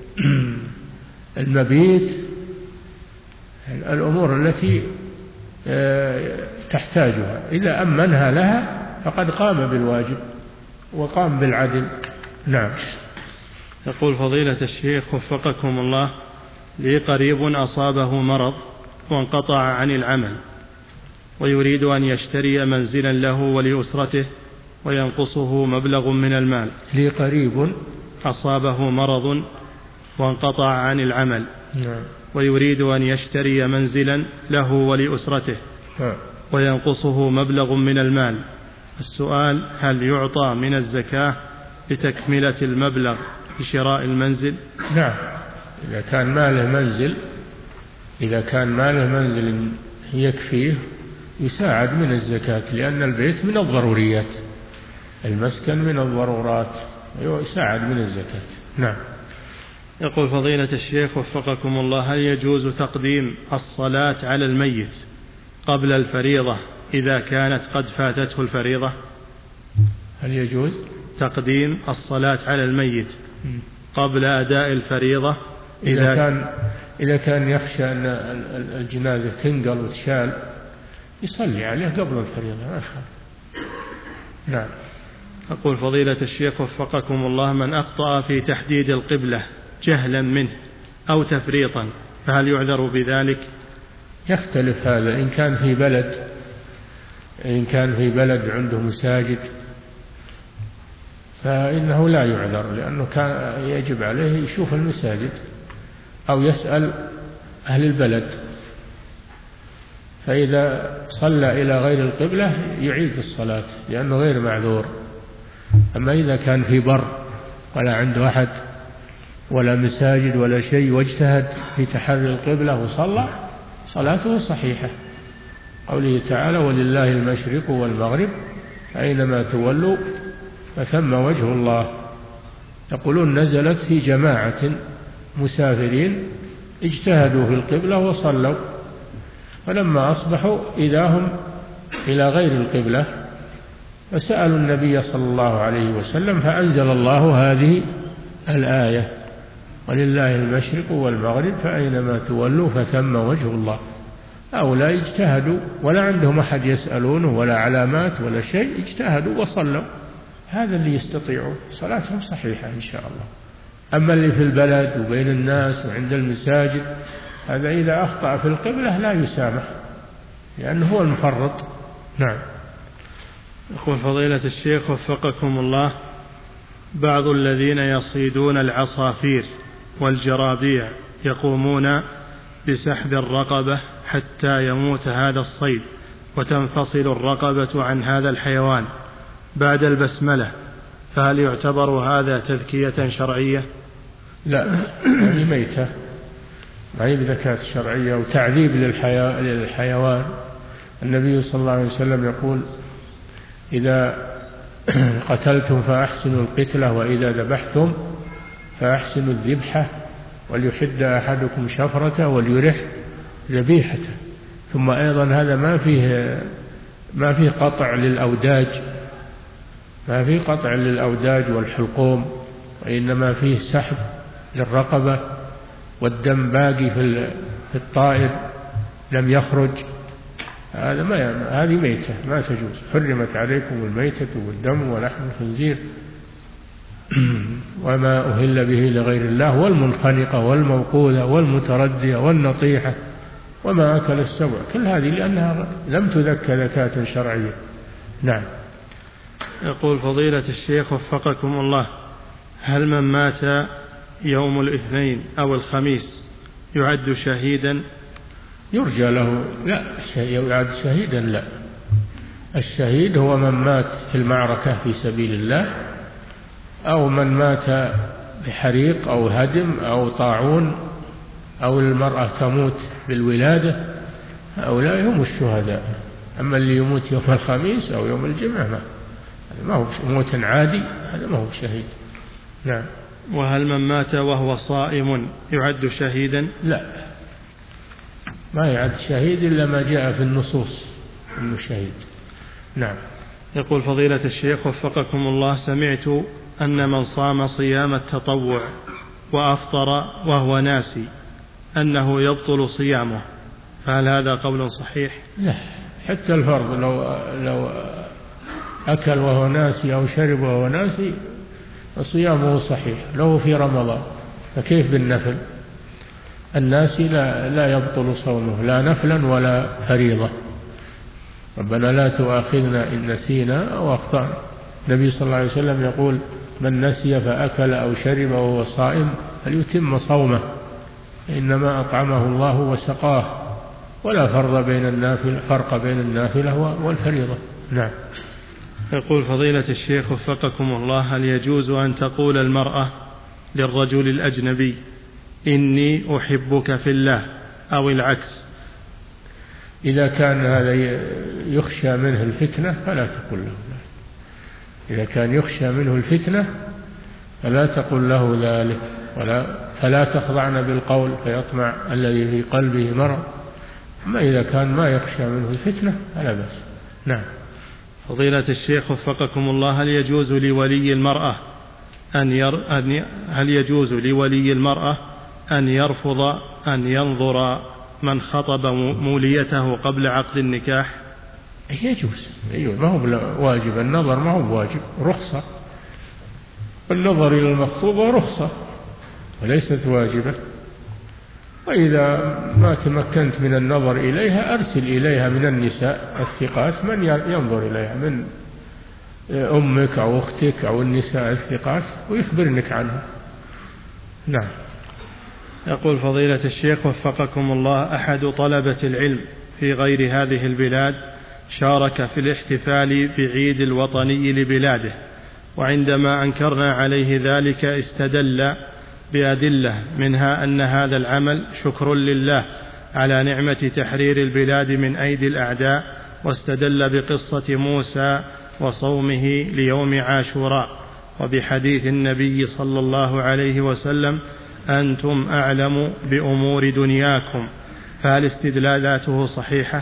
المبيت، الأمور التي تحتاجها. إذا أمنها لها فقد قام بالواجب وقام بالعدل. نعم. يقول فضيلة الشيخ وفقكم الله: لي قريب أصابه مرض وانقطع عن العمل، ويريد أن يشتري منزلا له ولأسرته وينقصه مبلغ من المال. لي قريب أصابه مرض وانقطع عن العمل. نعم. ويريد أن يشتري منزلا له ولأسرته وينقصه مبلغ من المال. السؤال: هل يعطى من الزكاة لتكملة المبلغ لشراء المنزل؟ نعم. إذا كان ماله منزل إذا كان ماله منزل يكفيه يساعد من الزكاة، لأن البيت من الضروريات، المسكن من الضرورات، يساعد من الزكاة. نعم. يقول فضيلة الشيخ وفقكم الله: هل يجوز تقديم الصلاة على الميت قبل الفريضة إذا كانت قد فاتته الفريضة؟ هل يجوز تقديم الصلاة على الميت قبل أداء الفريضة إذا, إذا كان إذا كان يخشى أن الجنازة تنقل وتشال يصلي عليه قبل الفريضة ما يخاف. نعم. أقول فضيلة الشيخ وفقكم الله: من أخطأ في تحديد القبلة جهلا منه أو تفريطا فهل يعذر بذلك؟ يختلف هذا. إن كان في بلد إن كان في بلد عنده مساجد فإنه لا يعذر، لأنه كان يجب عليه يشوف المساجد أو يسأل أهل البلد، فإذا صلى إلى غير القبلة يعيد الصلاة لأنه غير معذور. أما إذا كان في بر ولا عنده أحد ولا مساجد ولا شيء واجتهد في تحري القبلة وصلى صلاته صحيحة، قوله تعالى: ولله المشرق والمغرب فأينما تولوا فثم وجه الله. يقولون نزلت في جماعة مسافرين اجتهدوا في القبلة وصلوا، فلما أصبحوا إذا هم إلى غير القبلة فسألوا النبي صلى الله عليه وسلم فأنزل الله هذه الآية: ولله المشرق والمغرب فأينما تولوا فثم وجه الله. هؤلاء اجتهدوا ولا عندهم أحد يسألونه ولا علامات ولا شيء، اجتهدوا وصلوا، هذا اللي يستطيعوا صلاتهم صحيحة إن شاء الله. أما اللي في البلد وبين الناس وعند المساجد هذا إذا أخطأ في القبلة لا يسامح لأنه هو المفرط. نعم. يقول فضيلة الشيخ وفقكم الله: بعض الذين يصيدون العصافير والجرابيع يقومون بسحب الرقبة حتى يموت هذا الصيد وتنفصل الرقبة عن هذا الحيوان بعد البسملة، فهل يعتبر هذا تذكية شرعية؟ لا، هذه ميتة، ما هي بذكاة شرعية وتعذيب للحيوان. النبي صلى الله عليه وسلم يقول: إذا قتلتم فأحسنوا القتلة وإذا ذبحتم فأحسنوا الذبحة وليحد أحدكم شفرته وليرح ذبيحته. ثم أيضا هذا ما فيه ما فيه قطع للأوداج، ما فيه قطع للأوداج والحلقوم، وإنما فيه سحب للرقبة، والدم باقي في الطائر لم يخرج. هذا ما هذه ميتة ما تجوز. حرمت عليكم الميتة والدم ولحم الخنزير وما أهل به لغير الله والمنخنقة والموقوذة والمتردية والنطيحة وما أكل السبع، كل هذه لأنها لم تذكى ذكاة شرعية. نعم. يقول فضيلة الشيخ وفقكم الله: هل من مات يوم الاثنين أو الخميس يعد شهيدا؟ يرجى له. لا، يعد شهيدا لا. الشهيد هو من مات في المعركة في سبيل الله، أو من مات بحريق أو هدم أو طاعون، أو المرأة تموت بالولادة، هؤلاء هم الشهداء. أما اللي يموت يوم الخميس أو يوم الجمعة ما ما هو موت عادي، هذا ما هو شهيد. نعم. وهل من مات وهو صائم يعد شهيدا؟ لا، ما يعد شهيد إلا ما جاء في النصوص أنه شهيد. نعم. يقول فضيلة الشيخ وفقكم الله: سمعت أن من صام صيام التطوع وأفطر وهو ناسي أنه يبطل صيامه، فهل هذا قول صحيح؟ لا، حتى الفرض لو لو أكل وهو ناسي أو شرب وهو ناسي فصيامه صحيح لو في رمضان، فكيف بالنفل؟ الناسي لا, لا يبطل صومه لا نفلا ولا فريضة. ربنا لا تؤاخذنا إن نسينا أو أخطأنا. النبي صلى الله عليه وسلم يقول: من نسي فأكل أو شرب وهو صائم فليتم صومه، إنما أطعمه الله وسقاه، ولا فرق بين النافلة فرق بين النافلة والفريضة. نعم. يقول فضيلة الشيخ وفقكم الله: هل يجوز أن تقول المرأة للرجل الأجنبي إني أحبك في الله، أو العكس؟ إذا كان هذا يخشى منه الفتنة فلا تقول له. إذا كان يخشى منه الفتنة فلا تقول له ذلك، ولا فلا تخضعن بالقول فيطمع الذي في قلبه مرض. أما إذا كان ما يخشى منه الفتنة فلا بأس. نعم. فضيلة الشيخ وفقكم الله: هل يجوز لولي المرأة أن ير... أن ي... هل يجوز لولي المرأة أن يرفض أن ينظر من خطب موليته قبل عقد النكاح؟ يجوز. أيوة، ما هو واجب النظر، ما هو واجب، رخصة. النظر إلى المخطوبة رخصة وليست واجبة. وإذا ما تمكنت من النظر إليها أرسل إليها من النساء الثقات من ينظر إليها، من أمك أو أختك أو النساء الثقات، ويخبرنك عنها. نعم. يقول فضيلة الشيخ وفقكم الله: أحد طلبة العلم في غير هذه البلاد شارك في الاحتفال بعيد الوطني لبلاده، وعندما أنكرنا عليه ذلك استدل بأدلة، منها أن هذا العمل شكر لله على نعمة تحرير البلاد من أيدي الأعداء، واستدل بقصة موسى وصومه ليوم عاشوراء، وبحديث النبي صلى الله عليه وسلم: أنتم أعلم بأمور دنياكم. فهل استدلالاته صحيحة؟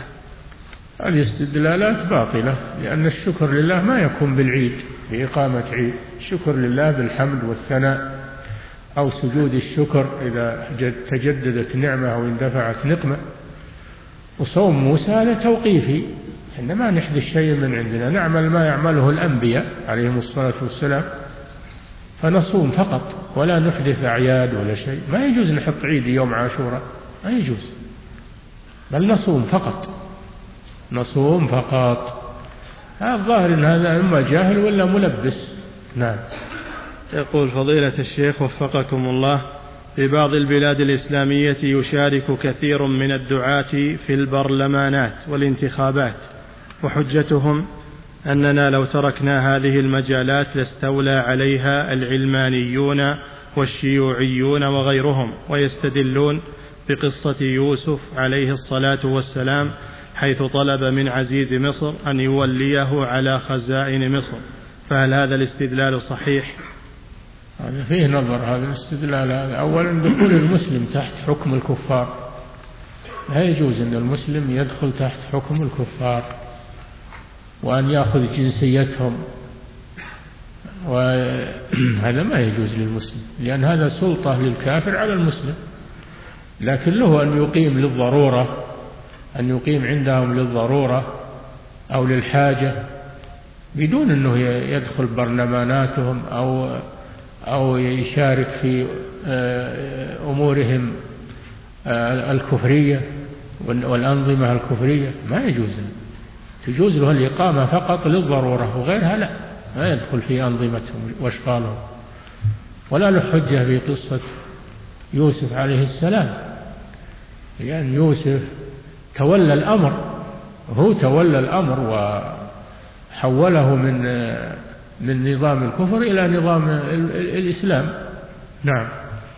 الاستدلالات باطلة، لأن الشكر لله ما يكون بالعيد بإقامة عيد. الشكر لله بالحمد والثناء، أو سجود الشكر إذا تجددت نعمة أو اندفعت نقمة. وصوم موسى هذا توقيفي، إنما نحدث شيء من عندنا، نعمل ما يعمله الأنبياء عليهم الصلاة والسلام، فنصوم فقط ولا نحدث أعياد ولا شيء. ما يجوز نحط عيد يوم عاشوراء، ما يجوز، بل نصوم فقط، نصوم فقط. هذا الظاهر إن هذا إما جاهل ولا ملبس. نعم. يقول فضيلة الشيخ وفقكم الله: في بعض البلاد الإسلامية يشارك كثير من الدعاة في البرلمانات والانتخابات، وحجتهم أننا لو تركنا هذه المجالات لاستولى عليها العلمانيون والشيوعيون وغيرهم، ويستدلون بقصة يوسف عليه الصلاة والسلام حيث طلب من عزيز مصر أن يوليه على خزائن مصر، فهل هذا الاستدلال صحيح؟ هذا فيه نظر هذا الاستدلال. هذا أولا دخول المسلم تحت حكم الكفار، لا يجوز أن المسلم يدخل تحت حكم الكفار وأن يأخذ جنسيتهم، وهذا ما يجوز للمسلم، لأن هذا سلطة للكافر على المسلم. لكن له أن يقيم للضرورة، أن يقيم عندهم للضرورة أو للحاجة بدون أنه يدخل برلماناتهم أو أو يشارك في أمورهم الكفرية والأنظمة الكفرية، ما يجوز. تجوز له الإقامة فقط للضرورة، وغيرها لا، ما يدخل في أنظمتهم وأشغالهم. ولا له حجة في قصة يوسف عليه السلام، لأن يوسف تولى الأمر، هو تولى الأمر وحوله من من نظام الكفر إلى نظام الإسلام. نعم.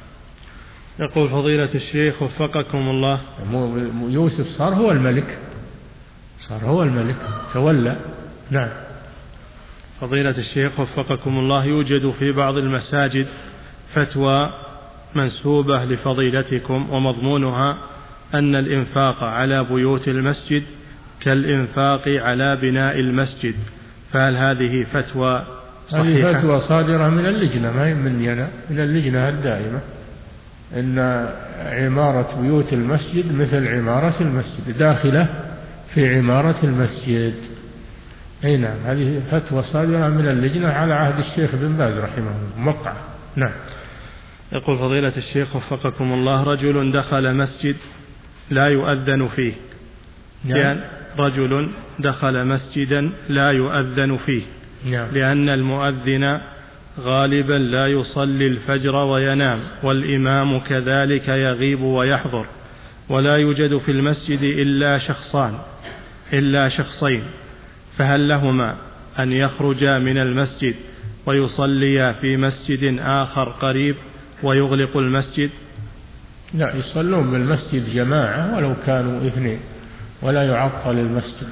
يقول فضيلة الشيخ وفقكم الله، يوسف صار هو الملك، صار هو الملك تولى. نعم. فضيلة الشيخ وفقكم الله، يوجد في بعض المساجد فتوى منسوبة لفضيلتكم ومضمونها أن الإنفاق على بيوت المسجد كالإنفاق على بناء المسجد، فهل هذه فتوى صحيحة؟ هذه فتوى صادرة من اللجنة، ما هي مني أنا، من اللجنة الدائمة، إن عمارة بيوت المسجد مثل عمارة المسجد، داخلة في عمارة المسجد. أي نعم، هذه فتوى صادرة من اللجنة على عهد الشيخ بن باز رحمه الله، موقعة. نعم. يقول فضيلة الشيخ وفقكم الله، رجل دخل مسجد لا يؤذن فيه. نعم. لأن رجل دخل مسجدا لا يؤذن فيه. نعم. لأن المؤذن غالبا لا يصلي الفجر وينام، والإمام كذلك يغيب ويحضر، ولا يوجد في المسجد إلا شخصان إلا شخصين، فهل لهما أن يخرجا من المسجد ويصليا في مسجد آخر قريب ويغلق المسجد؟ لا، يصلون بالمسجد جماعة ولو كانوا اثنين، ولا يعطل المسجد،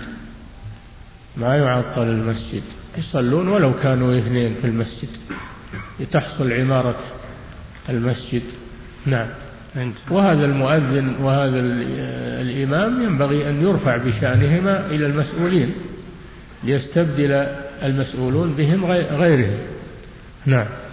ما يعطل المسجد، يصلون ولو كانوا اثنين في المسجد لتحصل عمارة المسجد. نعم. وهذا المؤذن وهذا الإمام ينبغي أن يرفع بشأنهما إلى المسؤولين ليستبدل المسؤولون بهم غيرهم. نعم.